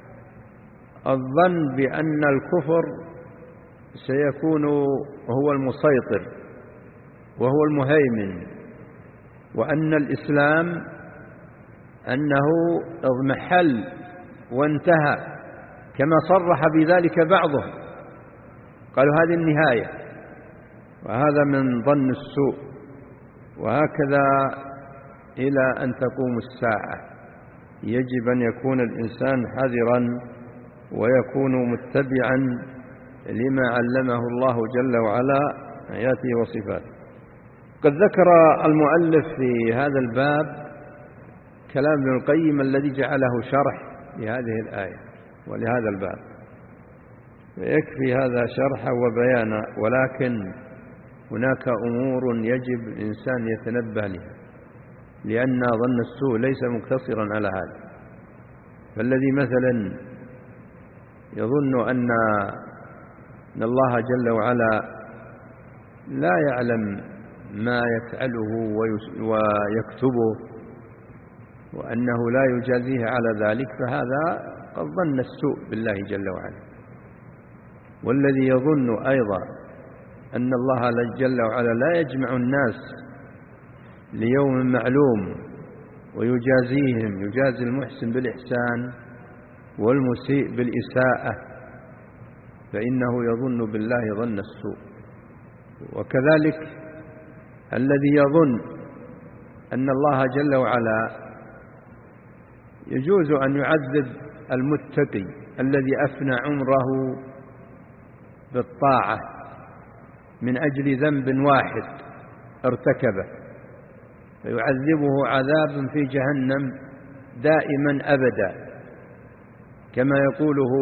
الظن بأن الكفر سيكون هو المسيطر وهو المهيمن، وأن الإسلام أنه اضمحل وانتهى، كما صرح بذلك بعضهم، قالوا هذه النهاية. وهذا من ظن السوء. وهكذا إلى أن تقوم الساعة يجب أن يكون الإنسان حذرا ويكون متبعا لما علمه الله جل وعلا آياته وصفاته. قد ذكر المؤلف في هذا الباب كلام ابن القيم الذي جعله شرح لهذه الآية ولهذا الباب، يكفي هذا شرحا وبيانا، ولكن هناك أمور يجب الإنسان يتنبه لها، لأن ظن السوء ليس مقتصرا على هذا. فالذي مثلا يظن أن الله جل وعلا لا يعلم ما يفعله ويكتبه، وأنه لا يجازيه على ذلك، فهذا قد ظن السوء بالله جل وعلا. والذي يظن أيضا أن الله جل وعلا لا يجمع الناس ليوم معلوم ويجازيهم، يجازي المحسن بالإحسان والمسيء بالإساءة، فإنه يظن بالله ظن السوء. وكذلك الذي يظن أن الله جل وعلا يجوز أن يعذب المتقي الذي أفنى عمره بالطاعة من أجل ذنب واحد ارتكبه، فيعذبه عذابا في جهنم دائما أبدا، كما يقوله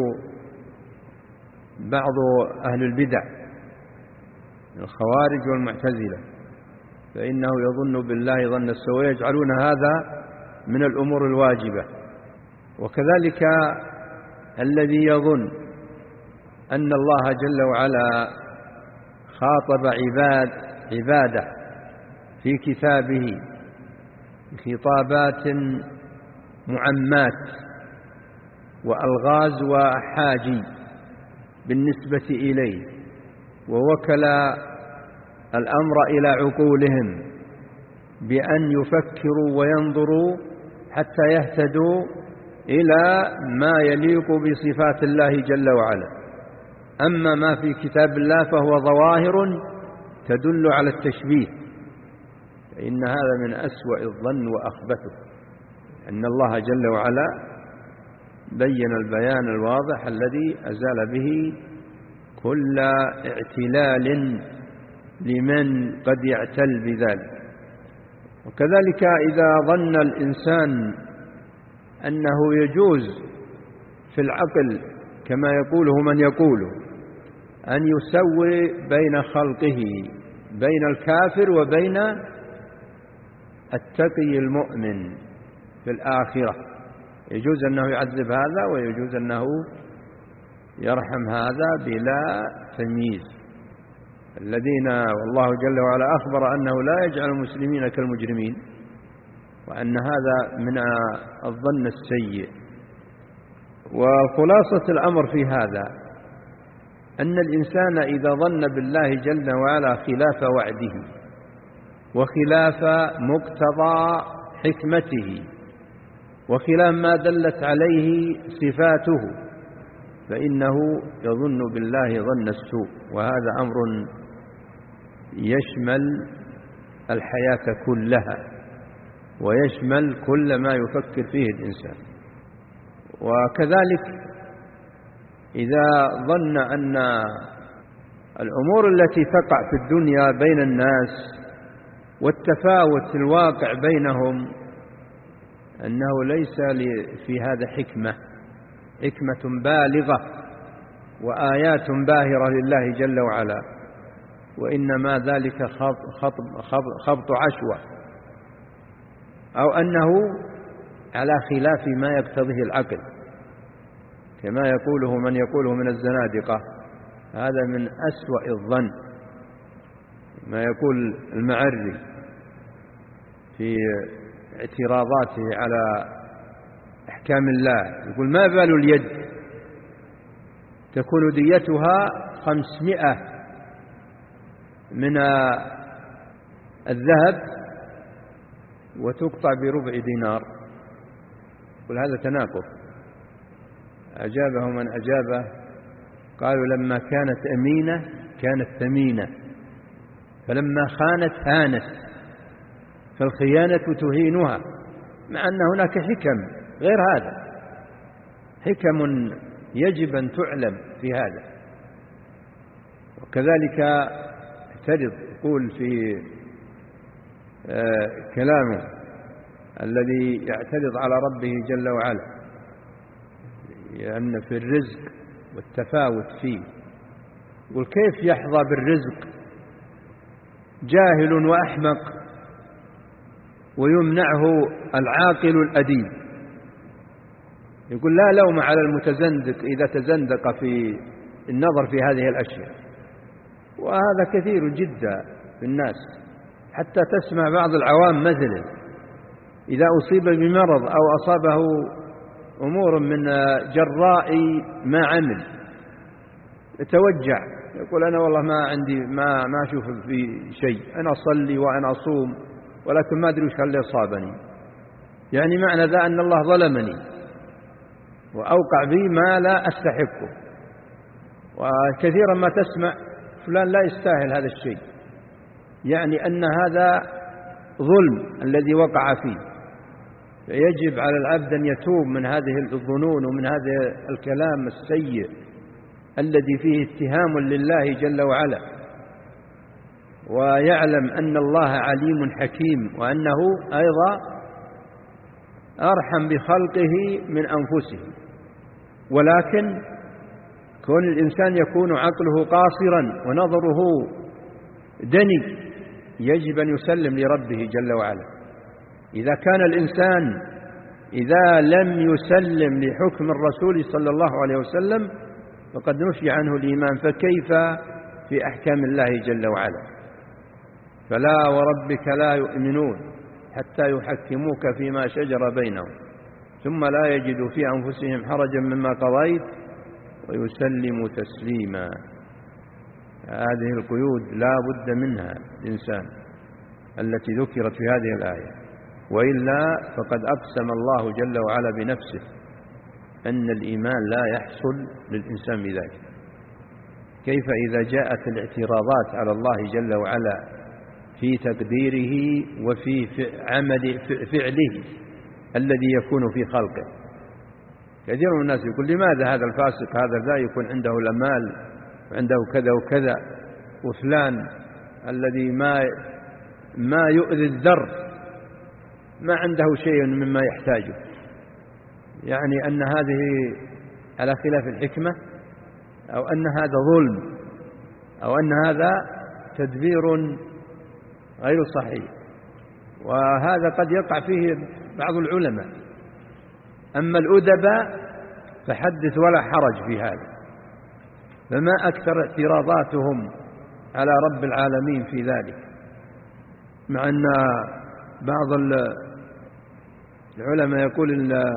بعض أهل البدع الخوارج والمعتزلة، فإنه يظن بالله ظن السوء ويجعلون هذا من الأمور الواجبة. وكذلك الذي يظن أن الله جل وعلا خاطب عباد عباده في كتابه خطابات معمات وألغاز وأحاجي بالنسبة إليه، ووكل الأمر إلى عقولهم بأن يفكروا وينظروا حتى يهتدوا إلى ما يليق بصفات الله جل وعلا. أما ما في كتاب الله فهو ظواهر تدل على التشبيه، فإن هذا من أسوأ الظن وأخبثه، أن الله جل وعلا بين البيان الواضح الذي أزال به كل اعتلال لمن قد يعتل بذلك. وكذلك إذا ظن الإنسان أنه يجوز في العقل كما يقوله من يقوله أن يسوي بين خلقه بين الكافر وبين التقي المؤمن في الآخرة، يجوز أنه يعذب هذا ويجوز أنه يرحم هذا بلا تمييز. الذين والله جل وعلا أخبر أنه لا يجعل المسلمين كالمجرمين، وأن هذا من الظن السيء. وخلاصة الأمر في هذا أن الإنسان إذا ظن بالله جل وعلا خلاف وعده وخلاف مقتضى حكمته وخلاف ما دلت عليه صفاته، فإنه يظن بالله ظن السوء، وهذا أمر يشمل الحياة كلها ويشمل كل ما يفكر فيه الإنسان. وكذلك إذا ظن أن الأمور التي تقع في الدنيا بين الناس والتفاوت الواقع بينهم أنه ليس في هذا حكمة حكمة بالغة وآيات باهرة لله جل وعلا، وإنما ذلك خبط عشوة، أو أنه على خلاف ما يقتضيه العقل كما يقوله من يقوله من الزنادقة. هذا من أسوأ الظن، ما يقول المعري في اعتراضاته على أحكام الله، يقول ما بال اليد تكون ديتها خمسمائة من الذهب وتقطع بربع دينار؟ يقول هذا تناقض. أجابه من أجابه قالوا لما كانت أمينة كانت ثمينة، فلما خانت هانت، فالخيانة تهينها، مع أن هناك حكم غير هذا، حكم يجب أن تعلم في هذا. وكذلك اعترض يقول في كلامه الذي يعترض على ربه جل وعلا لأن في الرزق والتفاوت فيه، يقول كيف يحظى بالرزق جاهل وأحمق ويمنعه العاقل الأديب؟ يقول لا لوم على المتزندق إذا تزندق في النظر في هذه الأشياء، وهذا كثير جدا في الناس، حتى تسمع بعض العوام مثلا إذا أصيب بمرض أو أصابه أمور من جراء ما عمل يتوجع، يقول أنا والله ما عندي ما ما أشوف في شيء، أنا أصلي وأنا أصوم ولكن ما أدري وش اللي أصابني، يعني معنى ذا أن الله ظلمني وأوقع بي ما لا أستحقه. وكثيرا ما تسمع فلان لا يستاهل هذا الشيء، يعني أن هذا ظلم الذي وقع فيه. فيجب على العبد أن يتوب من هذه الظنون ومن هذا الكلام السيء الذي فيه اتهام لله جل وعلا، ويعلم أن الله عليم حكيم، وأنه أيضا أرحم بخلقه من أنفسهم. ولكن كون الإنسان يكون عقله قاصرا ونظره دني يجب أن يسلم لربه جل وعلا. إذا كان الإنسان إذا لم يسلم لحكم الرسول صلى الله عليه وسلم فقد نفي عنه الإيمان، فكيف في أحكام الله جل وعلا؟ فلا وربك لا يؤمنون حتى يحكموك فيما شجر بينهم ثم لا يجدوا في أنفسهم حرجا مما قضيت ويسلموا تسليما. هذه القيود لا بد منها الإنسان التي ذكرت في هذه الآية، وإلا فقد أقسم الله جل وعلا بنفسه أن الإيمان لا يحصل للإنسان بذلك. كيف إذا جاءت الاعتراضات على الله جل وعلا في تقديره وفي عمل فعله الذي يكون في خلقه؟ كثير من الناس يقول لماذا هذا الفاسق هذا ذا يكون عنده الأمال وعنده كذا وكذا، وفلان الذي ما ما يؤذي الذر ما عنده شيء مما يحتاجه، يعني أن هذه على خلاف الحكمة، أو أن هذا ظلم، أو أن هذا تدبير غير صحيح. وهذا قد يقع فيه بعض العلماء. أما الأدباء فحدث ولا حرج في هذا، فما أكثر اعتراضاتهم على رب العالمين في ذلك، مع أن بعض العلماء يقول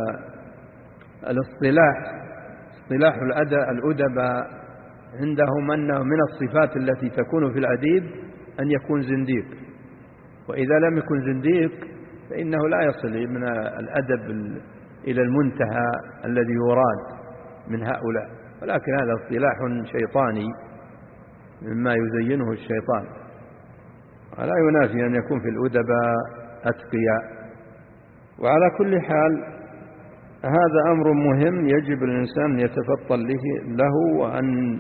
الاصطلاح اصطلاح الأدباء عندهم أنه من الصفات التي تكون في الأديب أن يكون زنديق، وإذا لم يكن زنديق فإنه لا يصل من الأدب إلى المنتهى الذي يراد من هؤلاء. ولكن هذا اصطلاح شيطاني مما يزينه الشيطان، ولا ينافي أن يكون في الأدباء أتقياء. وعلى كل حال هذا أمر مهم يجب الإنسان أن يتفطن له، وأن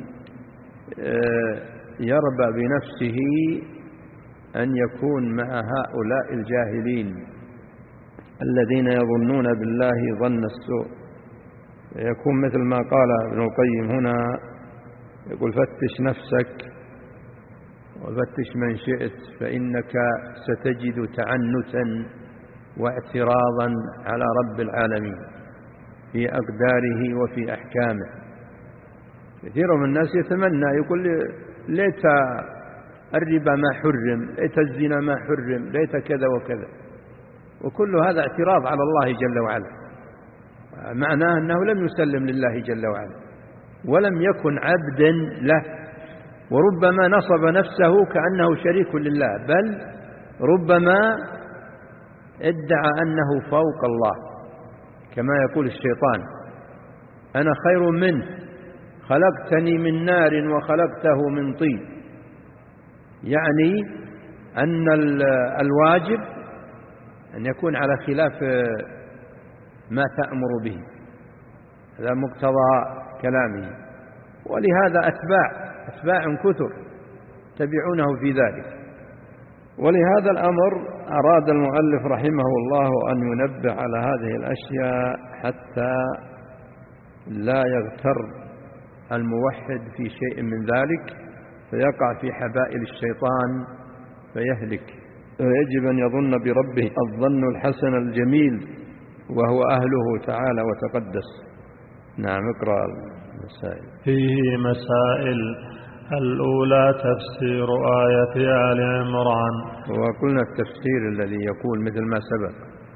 يربى بنفسه أن يكون مع هؤلاء الجاهلين الذين يظنون بالله ظن السوء. يكون مثل ما قال ابن القيم هنا، يقول فتش نفسك وفتش من شئت فإنك ستجد تعنتا واعتراضا على رب العالمين في أقداره وفي أحكامه. كثير من الناس يتمنى يقول ليت الربا ما حرم، ليت الزنا ما حرم، ليت كذا وكذا، وكل هذا اعتراض على الله جل وعلا، معناه أنه لم يسلم لله جل وعلا ولم يكن عبدا له، وربما نصب نفسه كأنه شريك لله، بل ربما ادعى أنه فوق الله، كما يقول الشيطان أنا خير منه خلقتني من نار وخلقته من طين، يعني أن الواجب أن يكون على خلاف ما تأمر به، هذا مقتضى كلامه. ولهذا أتباع أتباع كثر تبعونه في ذلك. ولهذا الأمر أراد المؤلف رحمه الله أن ينبه على هذه الأشياء حتى لا يغتر الموحد في شيء من ذلك فيقع في حبائل الشيطان فيهلك. ويجب أن يظن بربه الظن الحسن الجميل وهو أهله تعالى وتقدس. نعم، اقرأ المسائل. فيه مسائل. الأولى تفسير آية آل عمران. وقلنا التفسير الذي يقول مثل ما سبق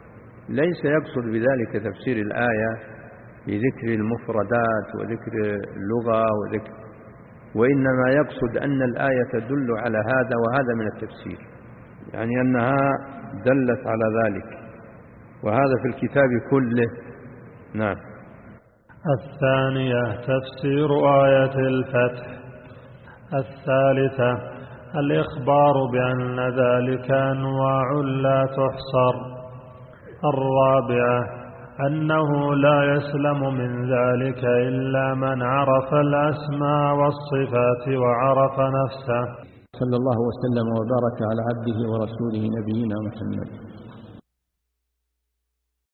ليس يقصد بذلك تفسير الآية بذكر المفردات وذكر اللغة وذكر، وإنما يقصد أن الآية تدل على هذا، وهذا من التفسير، يعني أنها دلت على ذلك، وهذا في الكتاب كله. نعم. الثانية تفسير آية الفتح. الثالثة الإخبار بأن ذلك أنواع لا تحصر. الرابعة أنه لا يسلم من ذلك إلا من عرف الأسماء والصفات وعرف نفسه. صلى الله وسلم وبارك على عبده ورسوله نبينا محمد